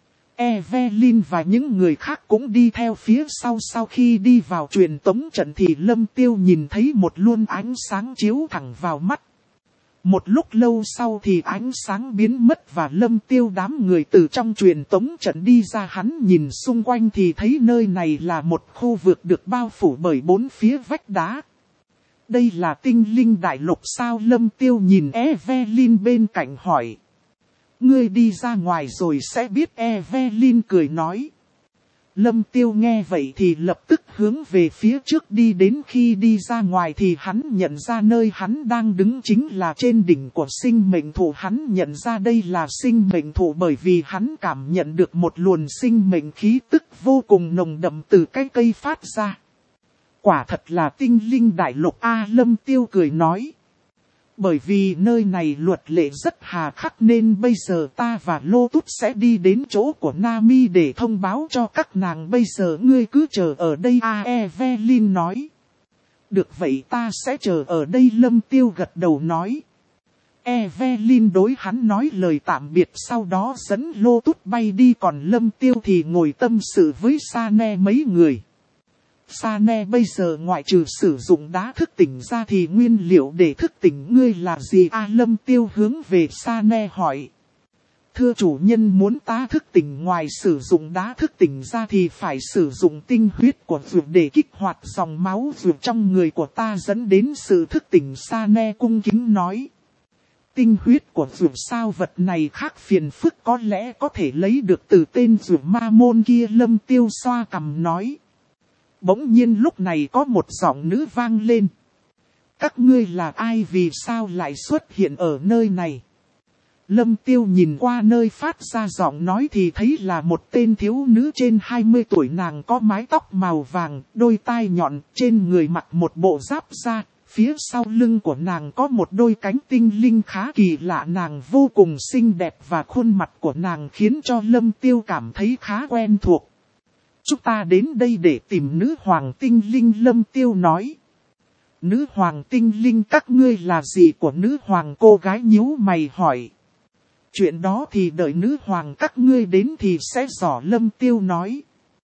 Evelyn và những người khác cũng đi theo phía sau. Sau khi đi vào truyền tống trận thì Lâm Tiêu nhìn thấy một luồng ánh sáng chiếu thẳng vào mắt. Một lúc lâu sau thì ánh sáng biến mất và Lâm Tiêu đám người từ trong truyền tống trận đi ra. Hắn nhìn xung quanh thì thấy nơi này là một khu vực được bao phủ bởi bốn phía vách đá. Đây là tinh linh đại lục sao? Lâm Tiêu nhìn Evelyn bên cạnh hỏi. Ngươi đi ra ngoài rồi sẽ biết, Evelyn cười nói. Lâm Tiêu nghe vậy thì lập tức hướng về phía trước đi đến. Khi đi ra ngoài thì hắn nhận ra nơi hắn đang đứng chính là trên đỉnh của sinh mệnh thụ. Hắn nhận ra đây là sinh mệnh thụ bởi vì hắn cảm nhận được một luồng sinh mệnh khí tức vô cùng nồng đậm từ cái cây phát ra. Quả thật là tinh linh đại lục A, Lâm Tiêu cười nói. Bởi vì nơi này luật lệ rất hà khắc nên bây giờ ta và Lô Tút sẽ đi đến chỗ của Nami để thông báo cho các nàng. Bây giờ ngươi cứ chờ ở đây. A, Evelyn nói. Được vậy ta sẽ chờ ở đây, Lâm Tiêu gật đầu nói. Evelyn đối hắn nói lời tạm biệt, sau đó dẫn Lô Tút bay đi, còn Lâm Tiêu thì ngồi tâm sự với Sane mấy người. Sane bây giờ ngoại trừ sử dụng đá thức tỉnh ra thì nguyên liệu để thức tỉnh ngươi là gì? A, Lâm Tiêu hướng về Sane hỏi. Thưa chủ nhân, muốn ta thức tỉnh ngoài sử dụng đá thức tỉnh ra thì phải sử dụng tinh huyết của dược để kích hoạt dòng máu dược trong người của ta dẫn đến sự thức tỉnh. Sane cung kính nói. Tinh huyết của dược sao? Vật này khác phiền phức, có lẽ có thể lấy được từ tên dược ma môn kia. Lâm Tiêu xoa cằm nói. Bỗng nhiên lúc này có một giọng nữ vang lên. Các ngươi là ai, vì sao lại xuất hiện ở nơi này? Lâm Tiêu nhìn qua nơi phát ra giọng nói thì thấy là một tên thiếu nữ trên hai mươi tuổi. Nàng có mái tóc màu vàng, đôi tai nhọn, trên người mặc một bộ giáp da. Phía sau lưng của nàng có một đôi cánh tinh linh khá kỳ lạ. Nàng vô cùng xinh đẹp và khuôn mặt của nàng khiến cho Lâm Tiêu cảm thấy khá quen thuộc. chúng ta đến đây để tìm nữ hoàng tinh linh, Lâm Tiêu nói. Nữ hoàng tinh linh các ngươi là gì của nữ hoàng, cô gái nhíu mày hỏi. Chuyện đó thì đợi nữ hoàng các ngươi đến thì sẽ rõ, Lâm Tiêu nói.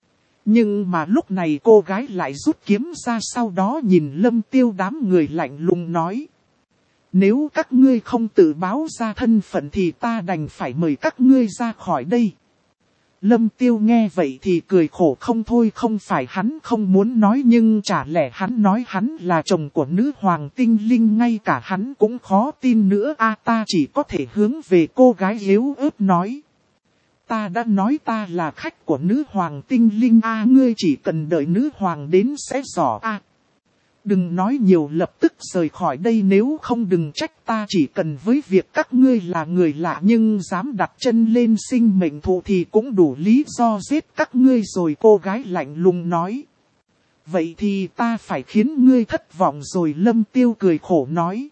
Nhưng mà lúc này cô gái lại rút kiếm ra, sau đó nhìn Lâm Tiêu đám người lạnh lùng nói. Nếu các ngươi không tự báo ra thân phận thì ta đành phải mời các ngươi ra khỏi đây. Lâm Tiêu nghe vậy thì cười khổ không thôi, không phải hắn không muốn nói nhưng chả lẽ hắn nói hắn là chồng của nữ hoàng tinh linh, ngay cả hắn cũng khó tin nữa. A ta chỉ có thể hướng về cô gái yếu ớt nói. Ta đã nói ta là khách của nữ hoàng tinh linh, a ngươi chỉ cần đợi nữ hoàng đến sẽ rõ a. Đừng nói nhiều, lập tức rời khỏi đây, nếu không đừng trách ta. Chỉ cần với việc các ngươi là người lạ nhưng dám đặt chân lên sinh mệnh thụ thì cũng đủ lý do giết các ngươi rồi, cô gái lạnh lùng nói. Vậy thì ta phải khiến ngươi thất vọng rồi, Lâm Tiêu cười khổ nói.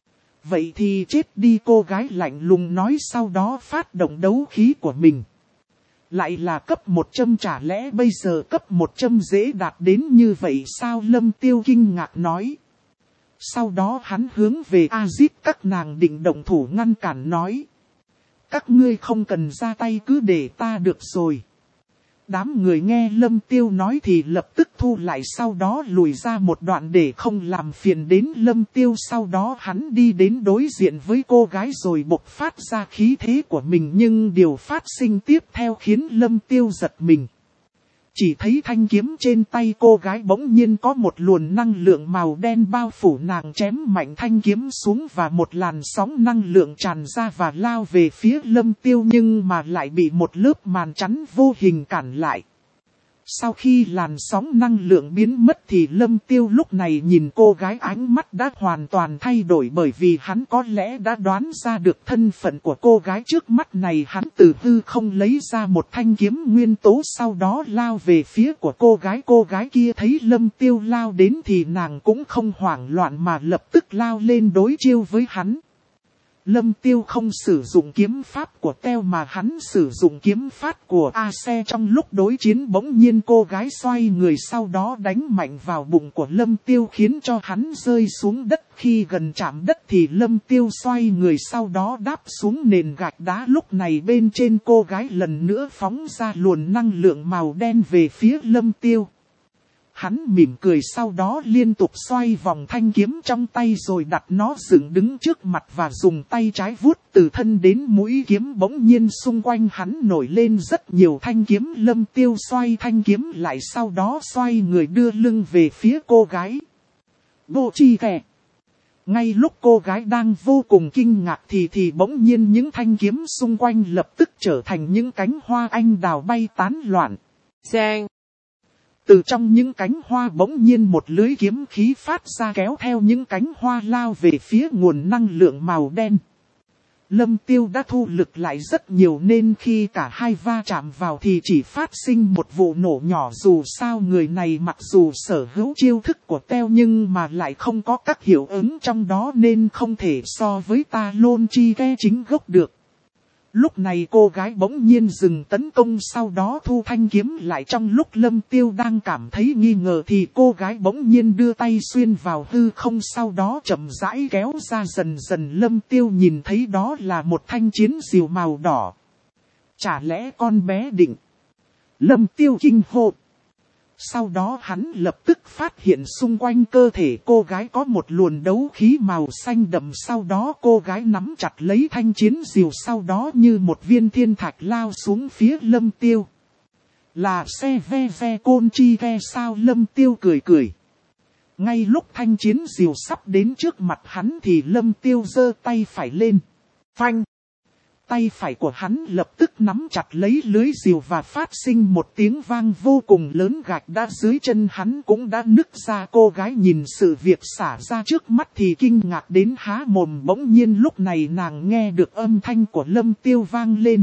Vậy thì chết đi, cô gái lạnh lùng nói, sau đó phát động đấu khí của mình. Lại là cấp một trăm, chả lẽ bây giờ cấp một trăm dễ đạt đến như vậy sao, Lâm Tiêu kinh ngạc nói. Sau đó hắn hướng về A-zip các nàng định động thủ ngăn cản nói. Các ngươi không cần ra tay, cứ để ta được rồi. Đám người nghe Lâm Tiêu nói thì lập tức thu lại, sau đó lùi ra một đoạn để không làm phiền đến Lâm Tiêu. Sau đó hắn đi đến đối diện với cô gái rồi bộc phát ra khí thế của mình, nhưng điều phát sinh tiếp theo khiến Lâm Tiêu giật mình. Chỉ thấy thanh kiếm trên tay cô gái bỗng nhiên có một luồng năng lượng màu đen bao phủ nàng, chém mạnh thanh kiếm xuống và một làn sóng năng lượng tràn ra và lao về phía Lâm Tiêu, nhưng mà lại bị một lớp màn chắn vô hình cản lại. Sau khi làn sóng năng lượng biến mất thì Lâm Tiêu lúc này nhìn cô gái, ánh mắt đã hoàn toàn thay đổi, bởi vì hắn có lẽ đã đoán ra được thân phận của cô gái trước mắt này. Hắn từ hư không lấy ra một thanh kiếm nguyên tố, sau đó lao về phía của cô gái. Cô gái kia thấy Lâm Tiêu lao đến thì nàng cũng không hoảng loạn mà lập tức lao lên đối chiêu với hắn. Lâm Tiêu không sử dụng kiếm pháp của Teo mà hắn sử dụng kiếm pháp của A-se. Trong lúc đối chiến bỗng nhiên cô gái xoay người, sau đó đánh mạnh vào bụng của Lâm Tiêu khiến cho hắn rơi xuống đất. Khi gần chạm đất thì Lâm Tiêu xoay người, sau đó đáp xuống nền gạch đá. Lúc này bên trên cô gái lần nữa phóng ra luồng năng lượng màu đen về phía Lâm Tiêu. Hắn mỉm cười, sau đó liên tục xoay vòng thanh kiếm trong tay rồi đặt nó dựng đứng trước mặt và dùng tay trái vuốt từ thân đến mũi kiếm. Bỗng nhiên xung quanh hắn nổi lên rất nhiều thanh kiếm. Lâm Tiêu xoay thanh kiếm lại, sau đó xoay người đưa lưng về phía cô gái. Vô chi kẻ. Ngay lúc cô gái đang vô cùng kinh ngạc thì thì bỗng nhiên những thanh kiếm xung quanh lập tức trở thành những cánh hoa anh đào bay tán loạn. Giang. Từ trong những cánh hoa bỗng nhiên một lưới kiếm khí phát ra, kéo theo những cánh hoa lao về phía nguồn năng lượng màu đen. Lâm Tiêu đã thu lực lại rất nhiều nên khi cả hai va chạm vào thì chỉ phát sinh một vụ nổ nhỏ. Dù sao người này mặc dù sở hữu chiêu thức của Teo nhưng mà lại không có các hiệu ứng trong đó nên không thể so với ta lôn chi ke chính gốc được. Lúc này cô gái bỗng nhiên dừng tấn công, sau đó thu thanh kiếm lại. Trong lúc Lâm Tiêu đang cảm thấy nghi ngờ thì cô gái bỗng nhiên đưa tay xuyên vào hư không, sau đó chậm rãi kéo ra. Dần dần Lâm Tiêu nhìn thấy đó là một thanh chiến diều màu đỏ. Chả lẽ con bé định? Lâm Tiêu kinh hô. Sau đó hắn lập tức phát hiện xung quanh cơ thể cô gái có một luồng đấu khí màu xanh đậm. Sau đó cô gái nắm chặt lấy thanh chiến diều, sau đó như một viên thiên thạch lao xuống phía Lâm Tiêu. Là xe ve ve côn chi ve sao, Lâm Tiêu cười cười. Ngay lúc thanh chiến diều sắp đến trước mặt hắn thì Lâm Tiêu giơ tay phải lên. Phanh! Tay phải của hắn lập tức nắm chặt lấy lưới diều và phát sinh một tiếng vang vô cùng lớn. Gạch đá dưới chân hắn cũng đã nứt ra. Cô gái nhìn sự việc xả ra trước mắt thì kinh ngạc đến há mồm. Bỗng nhiên lúc này nàng nghe được âm thanh của Lâm Tiêu vang lên.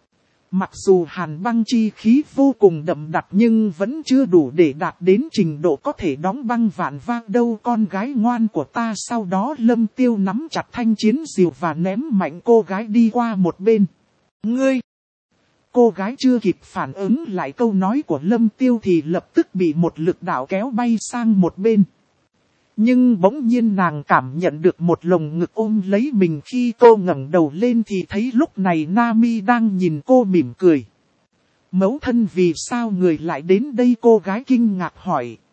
Mặc dù hàn băng chi khí vô cùng đậm đặc nhưng vẫn chưa đủ để đạt đến trình độ có thể đóng băng vạn vang đâu con gái ngoan của ta. Sau đó Lâm Tiêu nắm chặt thanh chiến diều và ném mạnh cô gái đi qua một bên. Ngươi! cô gái chưa kịp phản ứng lại câu nói của Lâm Tiêu thì lập tức bị một lực đạo kéo bay sang một bên. Nhưng bỗng nhiên nàng cảm nhận được một lồng ngực ôm lấy mình, khi cô ngẩng đầu lên thì thấy lúc này Nami đang nhìn cô mỉm cười. Mẫu thân, vì sao người lại đến đây? Cô gái kinh ngạc hỏi.